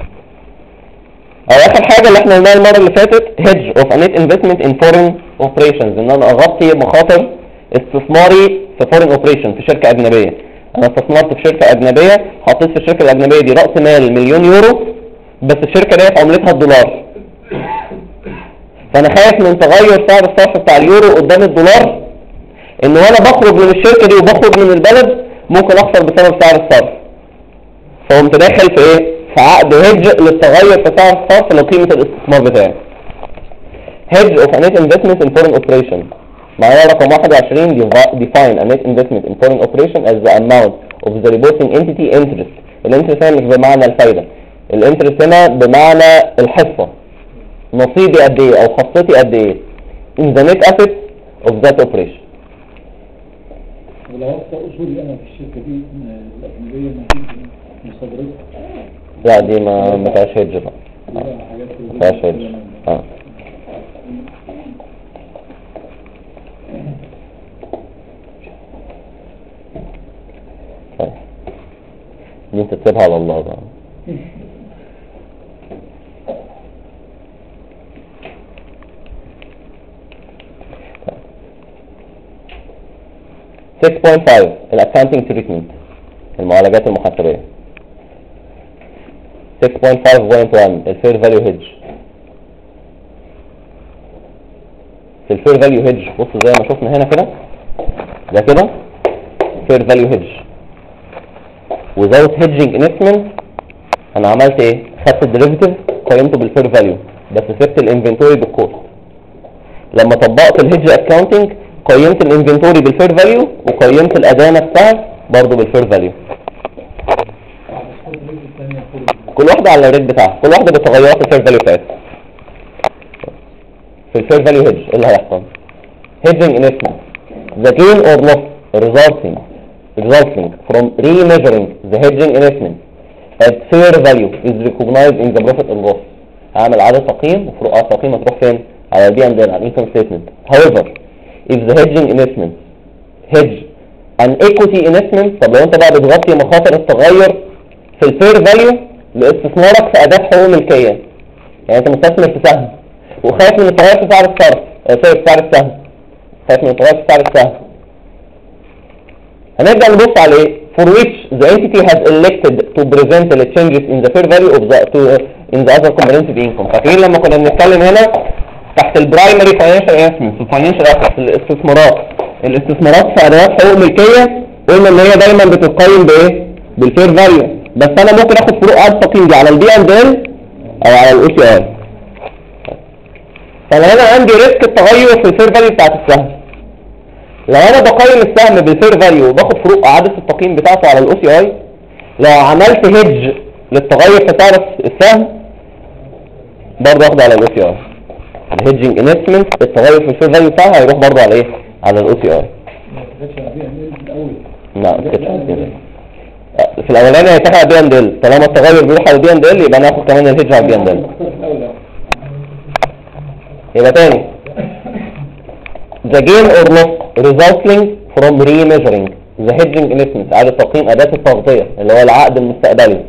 اخر حاجه اللي احنا قلناها المره اللي فاتت hedge of a net investment in foreign operations، ان انا اغطي مخاطر استثماري في foreign operation في شركه اجنبيه. انا استثمرت في شركه اجنبيه، حطيت في الشركه الاجنبيه دي راس مال مليون يورو بس الشركه ديت عملتها الدولار، فانا خايف من تغير سعر الصرف بتاع اليورو قدام الدولار، ان وانا بخرج من الشركه دي وبخرج من البلد ممكن اخسر بسبب سعر الصرف. فقمت داخل في ايه؟ في عقد هيدج للتغير في سعر الصرف لقيمه الاستثمار بتاعي. hedge of a net investment in foreign operation معانا رقم 21 define a net investment in foreign operation as the amount of the reporting entity interest. الانترست هنا مش بمعنى الفايدة، الانترست هنا بمعنى الحصة، نصيبي قد ايه او حصتي قد ايه in the net assets of that operation. ولو أخطأ أصولي أنا في الشركة دي الأجنبية ما فيش مصادرتها. لا دي ما فيهاش هيدج بقى. ما فيهاش هيدج. طيب دي انت تسيبها على الله بقى. 6.5 الاكاونتنج تريتمنت، المعالجات المحاسبية. 6.5.1 الفير فاليو هيدج. في الفير فاليو هيدج بص زي ما شفنا هنا كده، ده كده فير فاليو هيدج. without hedging investment انا عملت ايه؟ خدت الديريفيتيف قيمته بالفير فاليو بس سبت الانفنتوري بالكوست. لما طبقت الهيدج اكاونتنج قيمت الانفنتوري بالفير فاليو وقيمت الاداة نفسها برضه بالفير فاليو. كل واحدة على الريت بتاعها، كل واحدة بتغيرات الفير فاليو بتاعتها. في الفير فاليو هيدج ايه اللي هيحصل؟ hedging investment the gain or loss resulting from remeasuring the hedging investment at fair value is recognized in the profit and loss. هعمل عدد تقييم وفروقات تقييم هتروح فين؟ على البي اند ال، على الانكم ستيتمنت. however if the hedging investment hedge an equity investment، طب لو انت بقى بتغطي مخاطر التغير في الفير فاليو لاستثمارك في اداة حقوق ملكية، يعني انت مستثمر في سهم وخايف من التغير في سعر الصرف، في سعر السهم، خايف من التغير في سعر السهم، هنبدأ نبص على ايه؟ for which the entity has elected to present the changes in the fair value of in the other comprehensive income. فاكرين لما كنا بنتكلم هنا تحت البرايمري فاينانشال انفستمنتس والفاينانشال اسيتس، الاستثمارات في ادوات حقوق ملكيه، قلنا ان هي دايما بتتقيم بايه؟ بالفير فاليو، بس انا ممكن اخد فروق عدد تقييم دي على البي اند ال او على الاو سي اي. فلو انا عندي ريسك التغير في الفير فاليو بتاعت السهم، لو انا بقيم السهم بالفير فاليو وباخد فروق عدد التقييم بتاعته على الاو سي اي، لو عملت هيدج للتغير في سعر السهم برضه اخده على الاو سي اي. الهيدجنج انفستمنت التغير في الفير فاليو بتاعها هيروح برضه على ايه؟ على الاو سي اي. لا في الاولاني هيتاخد على بي اند ال، طالما التغير بيروح على بي اند ال يبقى ناخد كمان الهيدج على بي اند ال. يبقى تاني the gain or loss resulting from remeasuring the hedging investment، إعادة تقييم أداة التغطية اللي هو العقد المستقبلي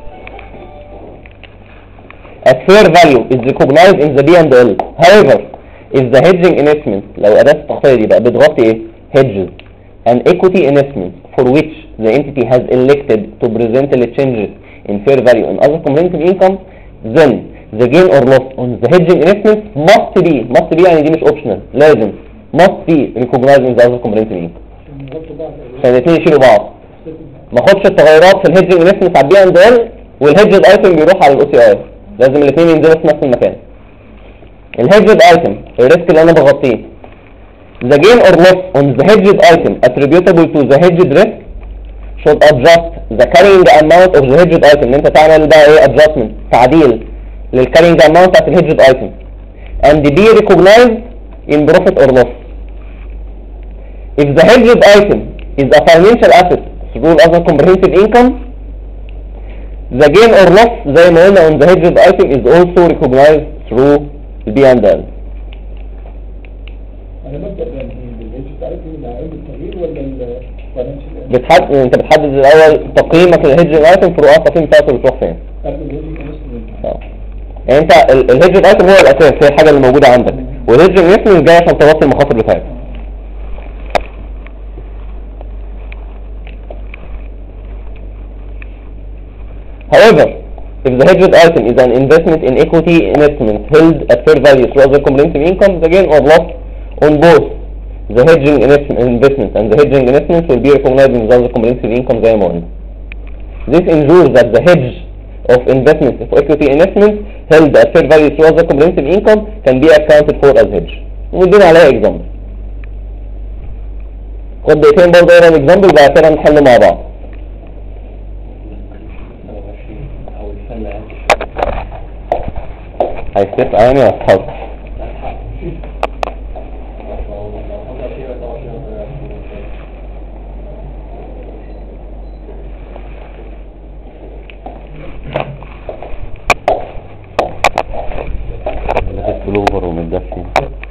at fair value is recognized in the B&L. however if the hedging investment لو أداة التغطية دي بقى بتغطي ايه؟ hedges an equity investment for which the entity has elected to present the changes in fair value and other comprehensive income, then the gain or loss on the hedging investment must be يعني دي مش optional، لازم must be recognized in the other comprehensive income. عشان الاثنين يشيلوا بعض، ما اخدش التغيرات في الهيدجنج انفستمنت على البي اند ال والهيدجد ايتم بيروح على الاو سي اي، لازم الاثنين ينزلوا في نفس المكان. الهيدجد ايتم الريسك اللي انا بغطيه، the gain or loss on the hedged item attributable to the hedged risk should adjust the carrying amount of the hedged item. ان انت تعمل بقى ايه؟ adjustment، تعديل للcarrying amount بتاعت الهيدجد item and be recognized in profit or loss. If the hedged item is a financial asset through other comprehensive income, the gain or loss زي ما قلنا on the hedged item is also recognized through the B&L. أنا ببدأ يعني بالهيدج بتاعتي مع علم التغيير ولا الفاينانشال؟ انت بتحدد الاول تقييمك للهيدج ايتم، فروقات التقييم بتاعته بتروح فين؟ يعني انت الهيدج ايتم هو الاساس، هي الحاجه اللي موجوده عندك، والهيدج انفستمنت جاي عشان تغطي المخاطر بتاعتك. However, if the hedged item is an investment in equity investment held at fair value through other comprehensive income, the gain or loss on both the hedging investment and the hedging investment will be recognized in the other comprehensive income زي ما قلنا. This ensures that the hedge of investment of equity investment held at fair value through other comprehensive income can be accounted for as hedge. ومدينا عليها example. خد دقيقتين برضه اقرا الاكزامبل بعد كده نحل مع بعض. او الفن يعني هيستف عيني وهتحط. لابس بلوفر ومتدفي.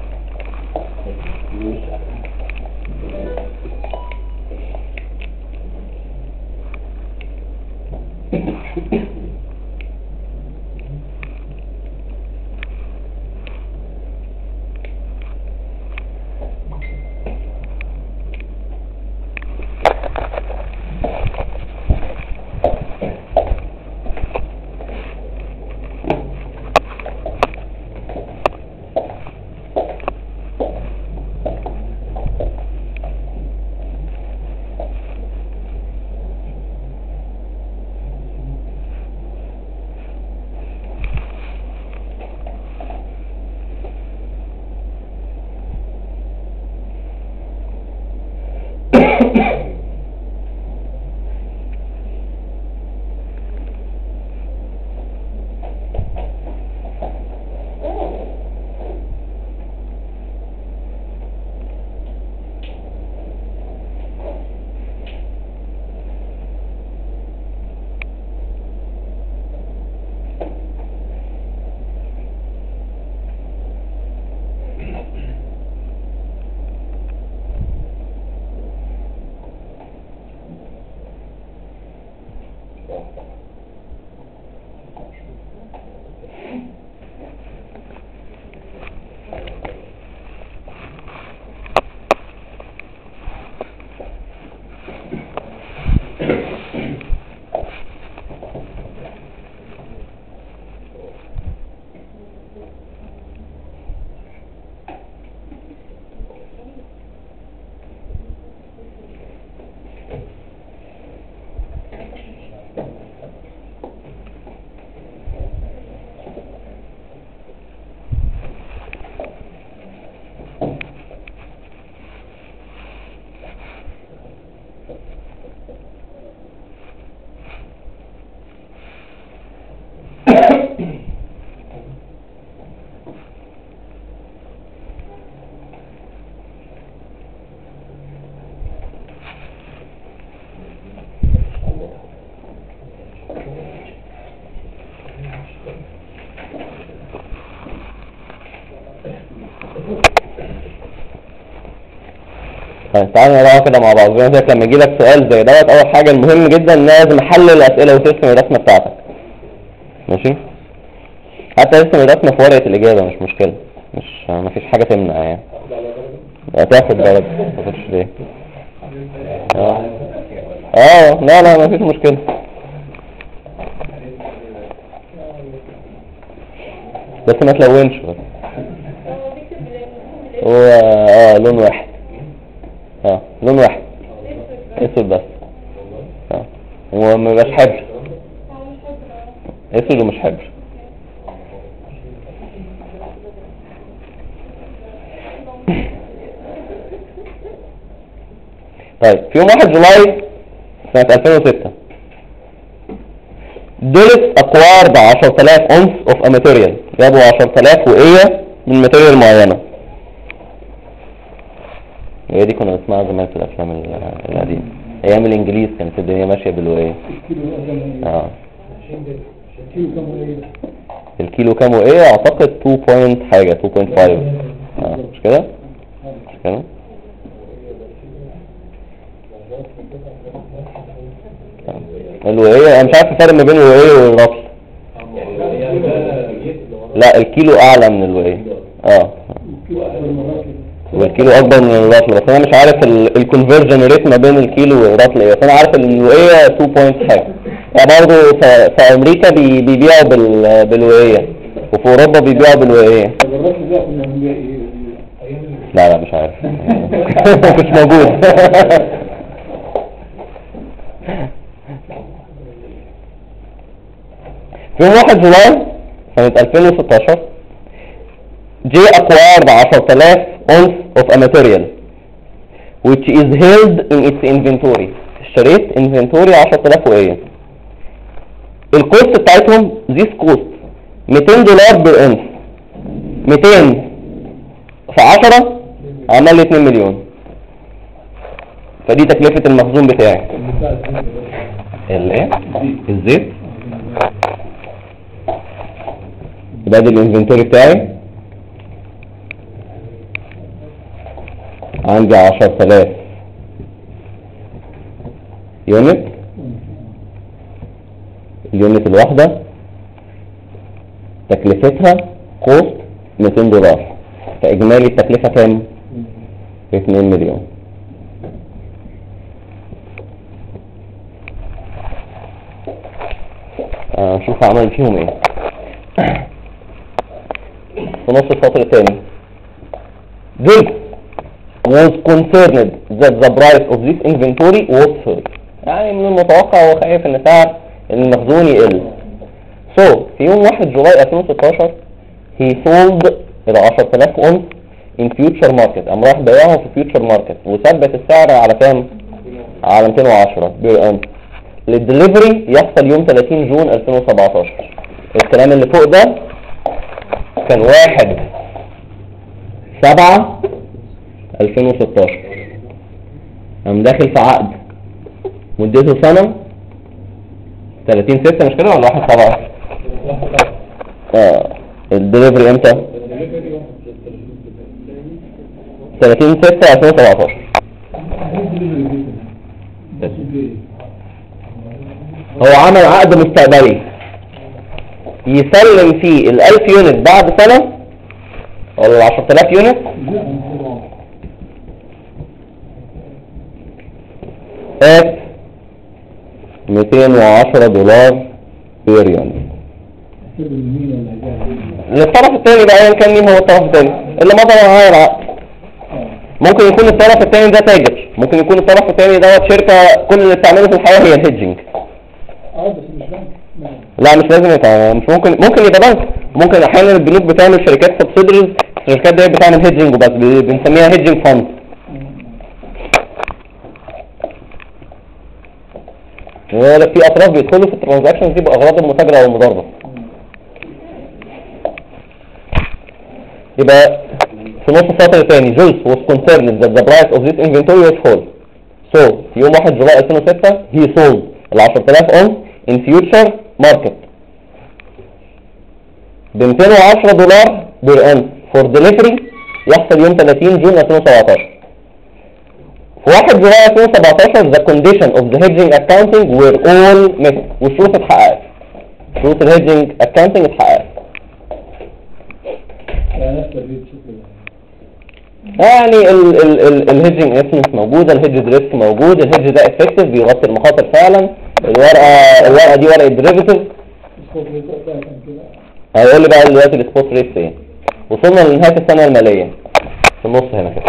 طيب تعالوا نقراها كده مع بعض. زي ما قلت لك لما يجيلك سؤال زي دوت اول حاجه المهم جدا لازم احلل الاسئله وترسم الرسمه بتاعتك. ماشي؟ حتى ارسم الرسمه في ورقه الاجابه مش مشكله، مفيش حاجه تمنع يعني. هتاخد درجه ما تاخدش ليه؟ لا مفيش مشكله. بس ما تلونش بس. هو لون واحد. لون واحد اسود بس. وما يبقاش حبر، اسود ومش حبر. طيب في يوم 1 جولاي سنة 2006 دولت اكوارد 10,000 اونس اوف ماتيريال. جابوا 10,000 وقية من ماتيريال معينة. هي دي كنا نسمعها زمان في الافلام القديمة ايام الانجليز، كانت الدنيا ماشية بالوقية. الكيلو كام وقية؟ اعتقد 2 بوينت حاجة 2.5. مش كده؟ مش كده؟ الوقية انا مش عارف الفرق ما بين الوقية والرطل. لا الكيلو اعلى من الوقية. والكيلو اكبر من الرطل، بس انا مش عارف الكونفرجن ريت ما بين الكيلو والرطل ايه. بس انا عارف الوقية 2 بوينت حاجة. برضه في امريكا بيبيعوا بالوقية، وفي اوروبا بيبيعوا بالوقية. لا مش عارف. مش موجود. في يوم 1 جولاي سنة 2016 جي acquired 10,000 ounce of a material which is held in its inventory. اشتريت inventory 10000 وإيه الكوست بتاعتهم this cost $200 بالأنس. 200 في 10 عمل لي 2 مليون. فدي تكلفة المخزون بتاعي. الايه؟ الزيت. يبقى ده الانفنتوري بتاعي عندي 10000 يونت. اليونت الواحدة تكلفتها كوست $200. فإجمالي التكلفة كام؟ 2 مليون. نشوف عمل فيهم ايه. في نص السطر الثاني this was concerned that the price of this inventory was sold. يعني من المتوقع وخايف ان سعر المخزون يقل. so في يوم 1 جولاي 2016 he sold ال 10000 أونس in future market. قام راح بيعهم في future market وثبت السعر على كام؟ على 210 بير أونس للدليفري يحصل يوم 30 جون 2017. الكلام اللي فوق ده كان 1/7/2016. قام داخل في عقد مدته سنة 30/6 مش كده ولا 1/7؟ الدليفري امتى؟ 30/6/2017. هو عمل عقد مستقبلي يسلم فيه 1000 يونت بعد سنة ولا 10000 يونت. at $210 بير يونت. للطرف الثاني بقى ايا كان مين هو الطرف الثاني اللي مضى معاه العقد. ممكن يكون الطرف الثاني ده تاجر، ممكن يكون الطرف الثاني دوت شركة كل اللي بتعمله في الحياة هي الهيدجنج. لا مش لازم يبقى، مش ممكن يبقى بنك. ممكن احيانا البنوك بتعمل شركات سبسيدريز، الشركات دي بتعمل هيدجنج وبس، بنسميها هيدجنج فاند. في اطراف بيدخلوا في الترانزاكشنز دي باغراض المتاجره او المضاربه. يبقى في نص السطر الثاني Jules was concerned that the price of this inventory was full. So في يوم 1 جولاي 2006 he sold ال 10000 أونس in future market ب $210 بير أونس for delivery يحصل يوم 30 جون 2017. في 1 جولاي 2017 the condition of the hedging accounting were all met والشروط اتحققت. شروط الهيدجنج accounting اتحققت. يعني الهيدجنج اسمس موجودة، الهيدج ريسك موجود، الهيدج ده افكتيف بيغطي المخاطر فعلا. الورقة دي ورقة ديريفيتيف. هيقول لي بقى دلوقتي السبوت ريت ايه. وصلنا لنهاية السنة المالية في النص هنا كده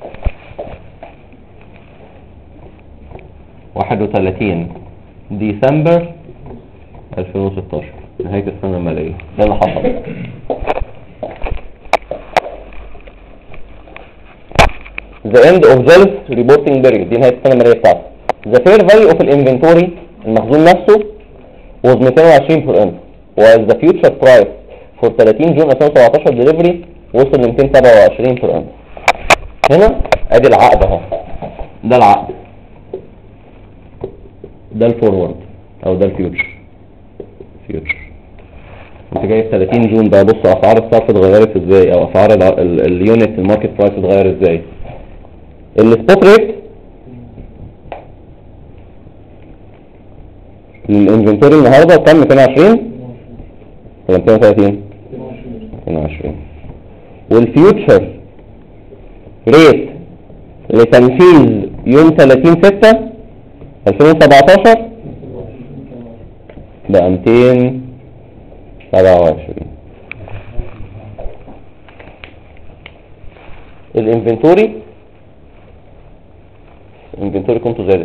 31 ديسمبر 2016 نهاية السنة المالية. ده اللي حصل. The end of Jules reporting period دي نهاية السنة المالية بتاعته. The fair value of الانفنتوري المخزون نفسه was 220 per ounce while the future price for 30 جون 2017 delivery وصل ل 227 per ounce. هنا ادي العقد اهو، ده العقد، ده الفورورد او ده الفيوتشر. انت جاي في 30 جون ده، بص اسعار الصرف اتغيرت ازاي او اسعار اليونت الماركت برايس اتغير ازاي. السبوت ريت الانفنتوري النهارده كام؟ 220 ولا 230؟ 220. والفيوتشر ريت لتنفيذ يوم 30/6/2017 بقى 227. الانفنتوري قيمته زادت،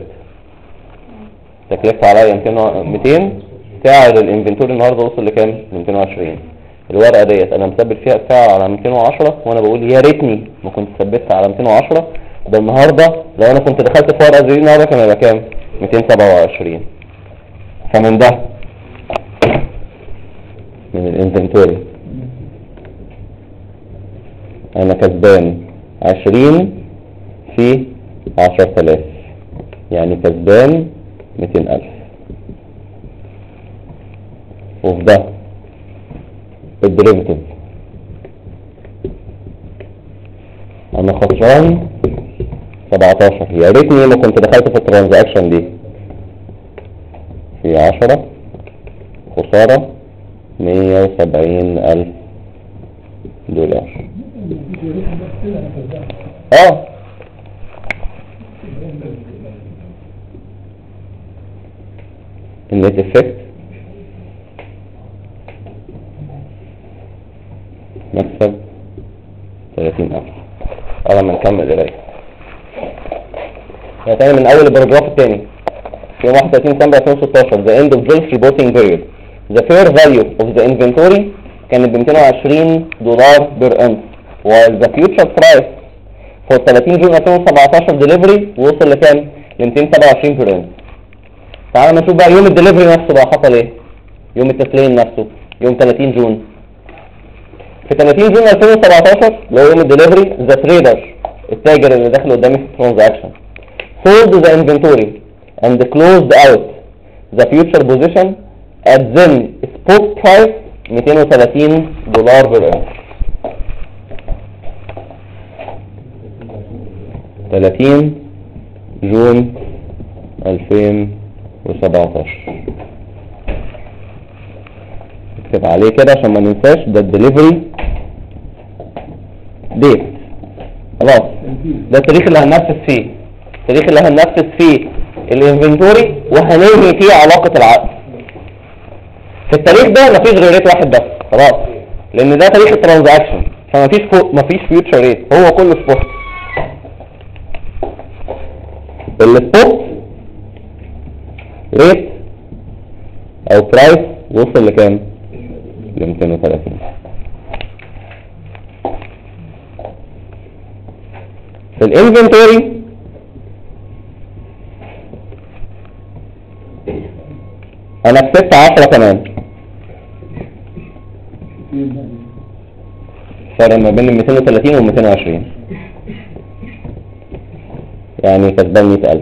تكلفة عليا 200، سعر الانفنتوري النهارده وصل لكام؟ ل 220. الورقه ديت انا مثبت فيها السعر على 210 وانا بقول يا ريتني ما كنت ثبتها على 210 ده النهارده لو انا كنت دخلت في ورقه زي دي النهارده كان هيبقى كام؟ 227. فمن ده من الانفنتوري انا كسبان 20 في 10,000 يعني كسبان 200,000. وفي ده الديريفيتيف انا خسران 17. يا ريتني ما كنت دخلت في الترانزاكشن دي. في 10 خسارة 170,000 دولار. النت افكت مكسب 30,000. على ما نكمل قرايه تاني من اول الباراجراف الثاني. في يوم 31 ديسمبر 2016 the end of this reporting period the fair value of the inventory كانت ب $220 per ounce while the future price for 30 جون 2017 delivery وصل لكام؟ ل 227 per ounce. تعالى نشوف بقى يوم الدليفري نفسه بقى حصل ايه؟ يوم التسليم نفسه يوم 30 جون. في 30 جون 2017 اللي هو يوم الدليفري the trader التاجر اللي داخل قدامي في الترانزاكشن sold the inventory and closed out the future position at then spot price $230 per ounce. 30 جون 2017 اكتب عليه كده عشان ما ننساش ده الدليفري ديت. خلاص ده التاريخ اللي هننفذ فيه، التاريخ اللي هننفذ فيه الانفنتوري وهننهي فيه علاقة العقد. في التاريخ ده مفيش غير ريت واحد بس خلاص، لان ده تاريخ الترانزاكشن فمفيش فيوتشر ريت، هو كله سبوت. السبوت ريت او برايس وصل لكام؟ ل 230. في الانفنتوري انا كسبت 10 كمان، فرق ما بين ال 230 وال 220 يعني كسبان 100,000.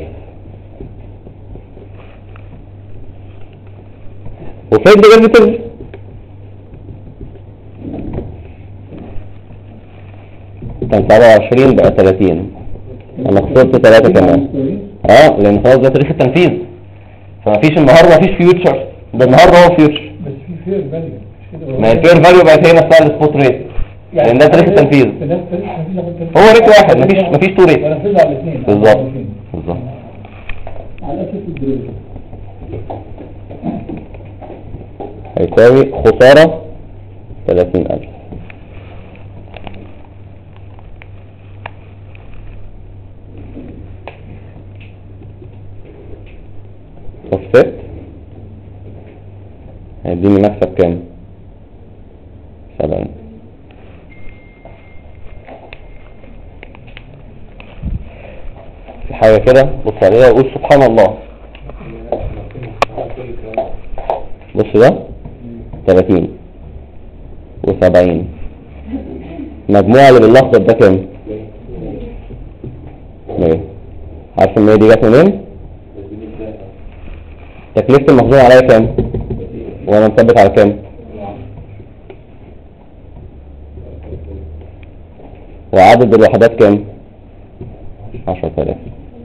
وفي الديريفيتيف كان 27 بقى 30 انا خسرت 3 كمان لان خلاص ده تاريخ التنفيذ فمفيش النهارده مفيش فيوتشر، ده النهارده هو فيوتشر. بس في فير فاليو ما هي الفير فاليو بقت هي نفسها السبوت ريت لان ده تاريخ التنفيذ. هو ريت واحد مفيش تو ريت بالظبط على اساس الدرجه هيساوي خسارة 30,000. offset هيديني مكسب كام؟ 70. في حاجة كده بص عليها وقول سبحان الله. بص ده 30 و70 مجموعة اللي بالاخضر ده كام؟ 100. عارف ال 100 دي جت منين؟ تكلفة المخزون عليا كام؟ وانا مثبت على كام؟ وعدد الوحدات كام؟ 10,000.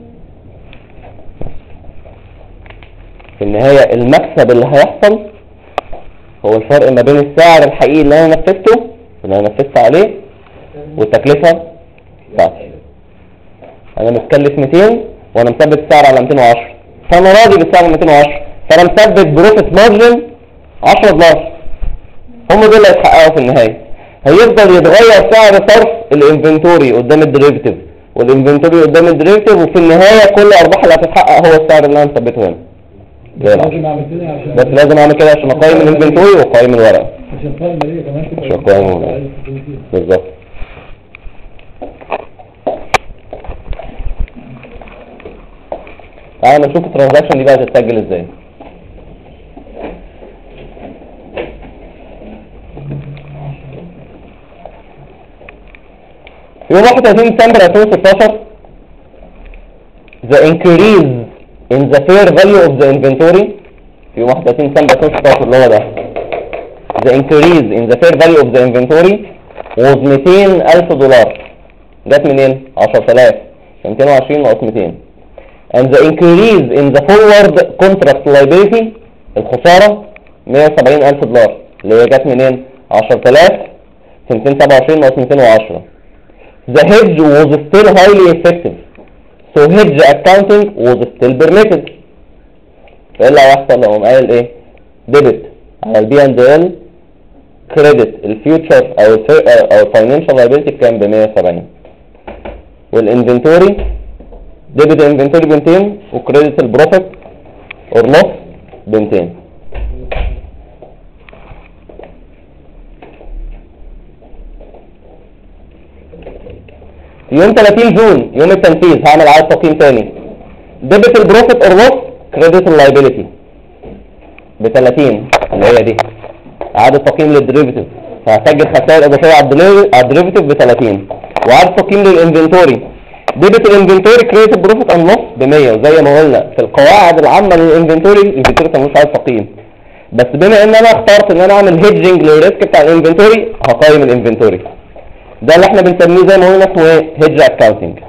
في النهاية المكسب اللي هيحصل هو الفرق ما بين السعر الحقيقي اللي انا نفذت عليه والتكلفة بتاعتي. انا متكلف 200 وانا مثبت السعر على 210 فانا راضي بالسعر 210 فانا مثبت بروفيت مارجن $10. هم دول اللي هيتحققوا في النهاية. هيفضل يتغير سعر صرف الانفنتوري قدام الديريفيتيف والانفنتوري قدام الديريفيتيف وفي النهاية كل الارباح اللي هتتحقق هو السعر اللي انا مثبته هنا. بس لازم اعمل كده عشان اقيم الانفنتوري واقيم الورق عشان القائمه دي كمان عشان اقيم الورق بالظبط. تعالى نشوف الترانزاكشن دي بقى تتسجل ازاي. يوم 31 ديسمبر 2016 the increase in the fair value of the inventory في يوم 31 ديسمبر 2016 اللي هو ده the increase in the fair value of the inventory was $200,000. جت منين؟ 10,000. 220 ناقص 200. and the increase in the forward contract liability الخسارة $170,000 اللي هي جت منين؟ 10,000 في 227 ناقص 210. the hedge was still highly effective so hedge accounting was still permitted. فايه اللي هيحصل لو قال ايه؟ debit على البي اند ال كريدت الفيوتشر او الفاينانشال لايبيلتي كان ب 170 والانفنتوري ديبت الانفنتوري ب 200 وكريدت البروفيت اور لوس ب 200. يوم 30 جون يوم التنفيذ هعمل عدد تقييم تاني ديبت البروفيت اور لوس كريدت اللايبيلتي ب 30 اللي هي دي اعاده تقييم للديريفيتيف فهسجل خسائر اضافيه على الديريفيتيف ب 30 واعاده تقييم للانفنتوري ديبت الانفنتوري كريدت بروفيت اند لوس ب 100 وزي ما قلنا في القواعد العامه للانفنتوري الانفنتوري كان مش عايز تقييم بس بما ان انا اخترت ان انا اعمل هيدجنج للريسك بتاع الانفنتوري هقيم الانفنتوري ده اللي احنا بنسميه زي ما قلنا اسمه ايه هيدج اكاونتنج.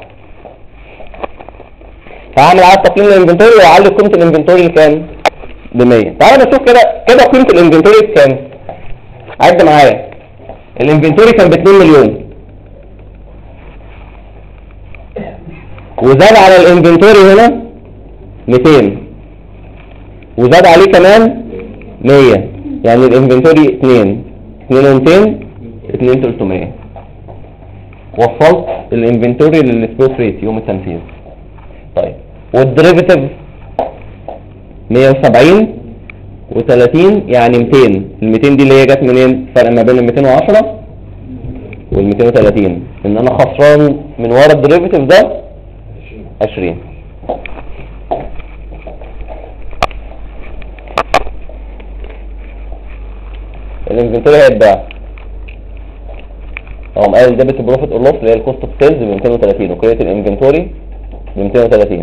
هعمل عدد تقييم للانفنتوري واعلي قيمه الانفنتوري لكام؟ ب 100. تعالى نشوف كده قيمه الانفنتوري بكام. عد معايا الانفنتوري كان ب 2 مليون وزاد على الانفنتوري هنا 200 وزاد عليه كمان 100 يعني الانفنتوري 2 و200 2300. وصلت الانفنتوري للسبوت ريت يوم التنفيذ. طيب والديريفيتيف 170 و30 يعني 200. ال 200 دي اللي هي جت منين؟ فرق ما بين ال 210 وال 230 ان انا خسران من ورا الديريفيتيف ده 20. الانفنتوري هيتباع اهو قال ديبت بروفيت اور لوس اللي هي الكوست اوف سيلز ب 230 وكريدت الانفنتوري ب 230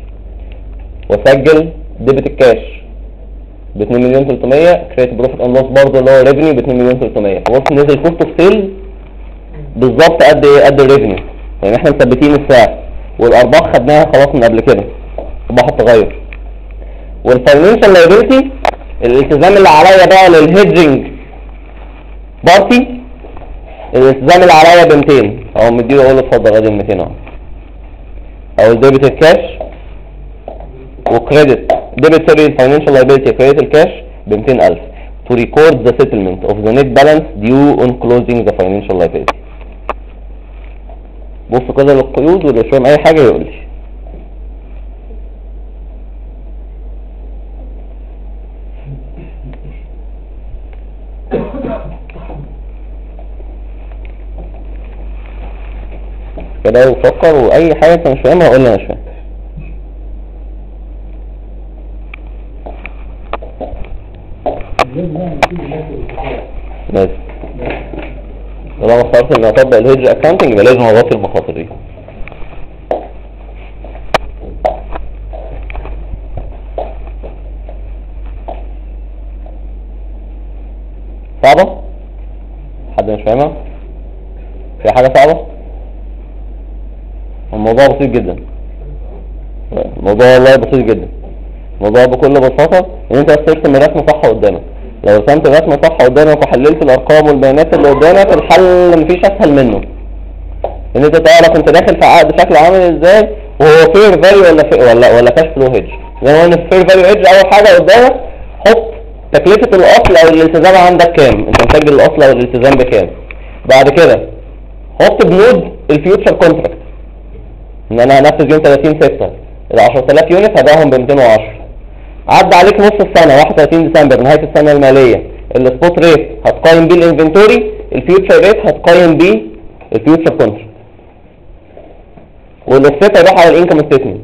وسجل ديبت الكاش ب 2 مليون 300 كريدت بروفيت اور لوس برضه اللي هو ريفينيو ب 2 مليون 300. بص نزل كوست اوف سيلز بالظبط قد الريفينيو يعني احنا مثبتين السعر والارباح خدناها خلاص من قبل كده ارباح التغير. والفاينانشال لايبيلتي الالتزام اللي عليا بقى للهيدجنج بارتي الالتزام اللي عليا ب 200 اهو مديله اقول له اتفضل ادي ال 200 اهو او الديبت الكاش وكريدت ديبت سوري الفاينانشال لايبيلتي كريدت الكاش ب 200,000 to record the settlement of the net balance due on closing the financial liability. بص كده للقيود ولو مش فاهم اي حاجه يقول لي. كده وفكر واي حاجه انت مش فاهمها قول لي انا مش فاهم. لازم طالما اخترت اني اطبق الهيدج اكاونتنج يبقى لازم اغطي المخاطر دي. صعبة؟ حد مش فاهمها؟ في حاجة صعبة؟ الموضوع بسيط جدا. الموضوع والله بسيط جدا. الموضوع بكل بساطة ان انت ترسم الرسمة صح قدامك. لو رسمت الرسمة صح قدامك وحللت الارقام والبيانات اللي قدامك الحل مفيش اسهل منه. ان انت تعرف انت داخل في عقد شكله عامل ازاي وهو فير فاليو ولا كاش فلو هيدج. زي ما قلنا فير فاليو هيدج اول حاجة قدامك حط تكلفة الاصل او الالتزام عندك كام، انت مسجل الاصل او الالتزام بكام. بعد كده حط بنود الفيوتشر كونتراكت ان انا هنفذ يوم 30/6 ال 10,000 يونت هبيعهم ب 210. عدى عليك نص السنة 31 ديسمبر نهاية السنة المالية السبوت ريت هتقيم بيه الانفنتوري الفيوتشر ريت هتقيم بيه الفيوتشر كونتراكت والاوفست هيروح على الانكم ستيتمنت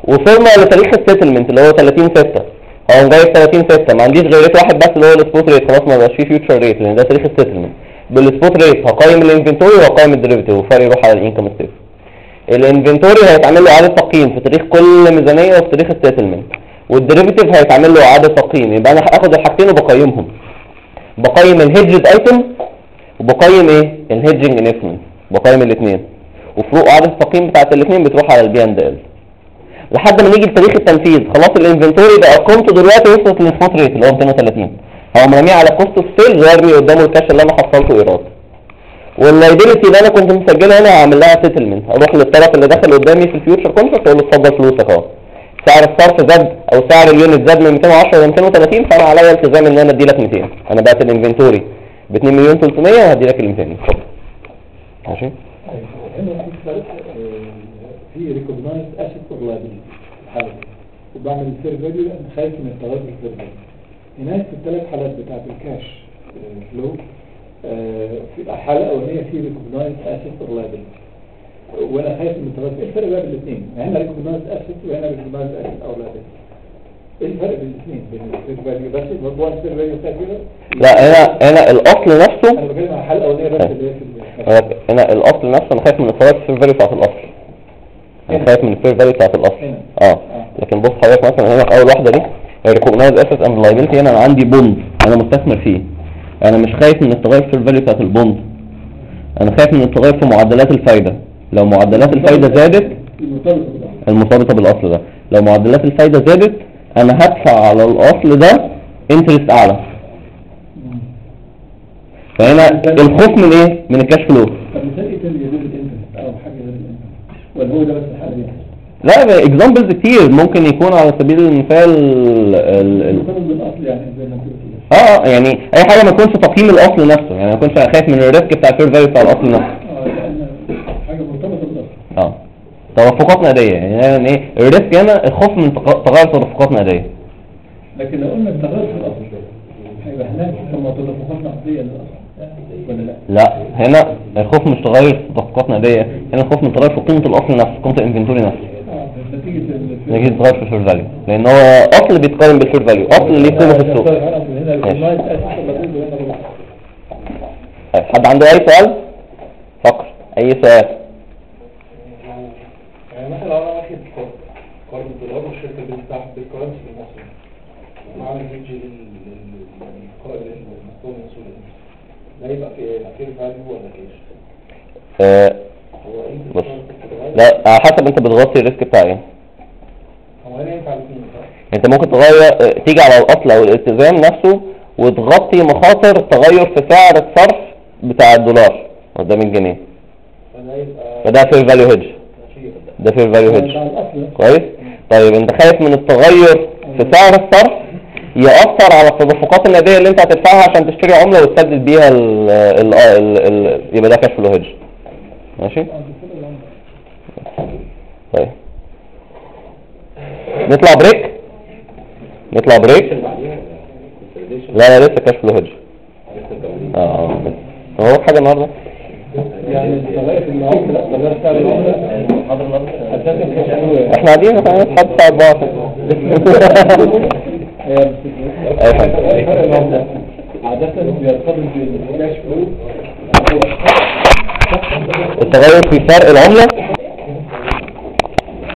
وصلنا لتاريخ السيتلمنت اللي هو 30/6. هو جايب 30/6، ما عنديش غير ريت واحد بس اللي هو السبوت ريت، خلاص ما بقاش فيه فيوتشر ريت لان ده تاريخ السيتلمنت. بالسبوت ريت هقيم الانفنتوري وهقيم الديريفيتيف والفرق يروح على الانكم ستيت. الانفنتوري هيتعمل له اعاده تقييم في تاريخ كل ميزانيه وفي تاريخ السيتلمنت، والديريفيتيف هيتعمل له اعاده تقييم. يبقى انا هاخد الحاجتين وبقيمهم، بقيم الهيدجد ايتم وبقيم ايه الهيدجنج انفستمنت، بقيم الاثنين، وفروق اعاده التقييم بتاعت الاثنين بتروح على البي اند ال لحد ما نيجي لتاريخ التنفيذ. خلاص الانفنتوري بقى قيمته دلوقتي وصلت للسبوت ريت اللي هو 230، هو مرميه على كوست اوف سيلز وارمي قدامه الكاش اللي انا حصلته ايراد. واللايبيلتي اللي انا كنت مسجلها هنا هعمل لها سيتلمنت، اروح للطرف اللي داخل قدامي في الفيوتشر كونتراكت اقول له اتفضل فلوسك اهو، سعر الصرف زاد او سعر اليونت زاد من 210 ل 230 فانا عليا التزام ان انا ادي لك 200. انا بعت الانفنتوري ب 2,300,000 وهدي لك ال 200. اتفضل. ماشي. هنا في فرق في ريكوجنايز اسيت اور لايبيلتي الحاله دي، وبعمل الفير فاليو لان خايف من التغير في الفير فاليو. هناك في الثلاث حالات بتاعت الكاش فلو في الحاله الاولانيه في ريكوجنايز اسيت اور لايبيلتي وانا خايف من التغير. ايه الفرق بين الاثنين؟ هنا ريكوجنايز اسيت وهنا ريكوجنايز اسيت اور لايبيلتي. ايه الفرق بين الاثنين؟ بين الفير فاليو بس موضوع الفير فاليو بتاع كده؟ لا هنا الاصل نفسه، انا بتكلم عن الحاله الاولانيه بس اللي هي في هنا الاصل نفسه انا خايف من التغير في الفير فاليو بتاعت الاصل، انا خايف من الفير فاليو بتاعت الاصل. لكن بص حضرتك مثلا هنا في اول واحده دي ريكوجنايز اسيت اند لايبيلتي، هنا انا عندي بوند انا مستثمر فيه، انا مش خايف من التغير في الفاليو بتاعت البوند، انا خايف من التغير في معدلات الفايده. لو معدلات الفايده زادت المرتبطه بالاصل ده، لو معدلات الفايده زادت انا هدفع على الاصل ده انترست اعلى. فهنا الخوف من ايه؟ من الكاش فلو. طب مثال ايه تاني يزيد الانترست او حاجه غير الانترست ولا هو ده بس الحاله دي؟ لا اكزامبلز كتير ممكن يكون على سبيل المثال بالاصل يعني زي ما قلت يعني اي حاجه ما يكونش تقييم الاصل نفسه، يعني ما يكونش خايف من الريسك بتاع الفير فاليو بتاع الاصل نفسه. لان حاجه مرتبطه بالاصل. توافقات نقديه، يعني ايه الريسك هنا؟ الخوف من تغير توافقات نقديه. لكن لو قلنا التغير في الاصل هيبقى هناك كما توافقات نقديه للاصل ولا لا؟ لا هنا الخوف مش تغير توافقات نقديه، هنا الخوف من تغير في قيمه الاصل نفسه، قيمه الانفنتوري نفسه. نتيجه تغير في الفير فاليو، لان هو اصل بيتقارن بالفير فاليو، اصل اللي قيمه في السوق. حد عنده اي سؤال؟ فكر اي سؤال. يعني مثلا لو انا واخد قرض دولار والشركه دي بتاعت بالكرنسي المصري وعامل هيدج للمستوى المسؤول، ده يبقى فير فاليو ولا كاش؟ بص لا على حسب انت بتغطي الريسك بتاع ايه. هو هنا ينفع الاثنين صح؟ انت ممكن تغير تيجي على الاصل او الالتزام نفسه وتغطي مخاطر تغير في سعر الصرف بتاع الدولار قدام الجنيه، فده فير فاليو هيدج، ده فير فاليو هيدج كويس. طيب انت خايف من التغير في سعر الصرف يأثر على التدفقات النقديه اللي انت هتدفعها عشان تشتري عمله وتسدد بيها يبقى ده كاش فلو هيدج. ماشي. طيب نطلع بريك. لا لسه كاش فلو هيدج. هو حاجه النهارده يعني التغير في العمله، لا تغير سعر العمله احنا قاعدين لحد الساعه 4. عادة بيرتبط بالكاش فلو التغير في فرق العمله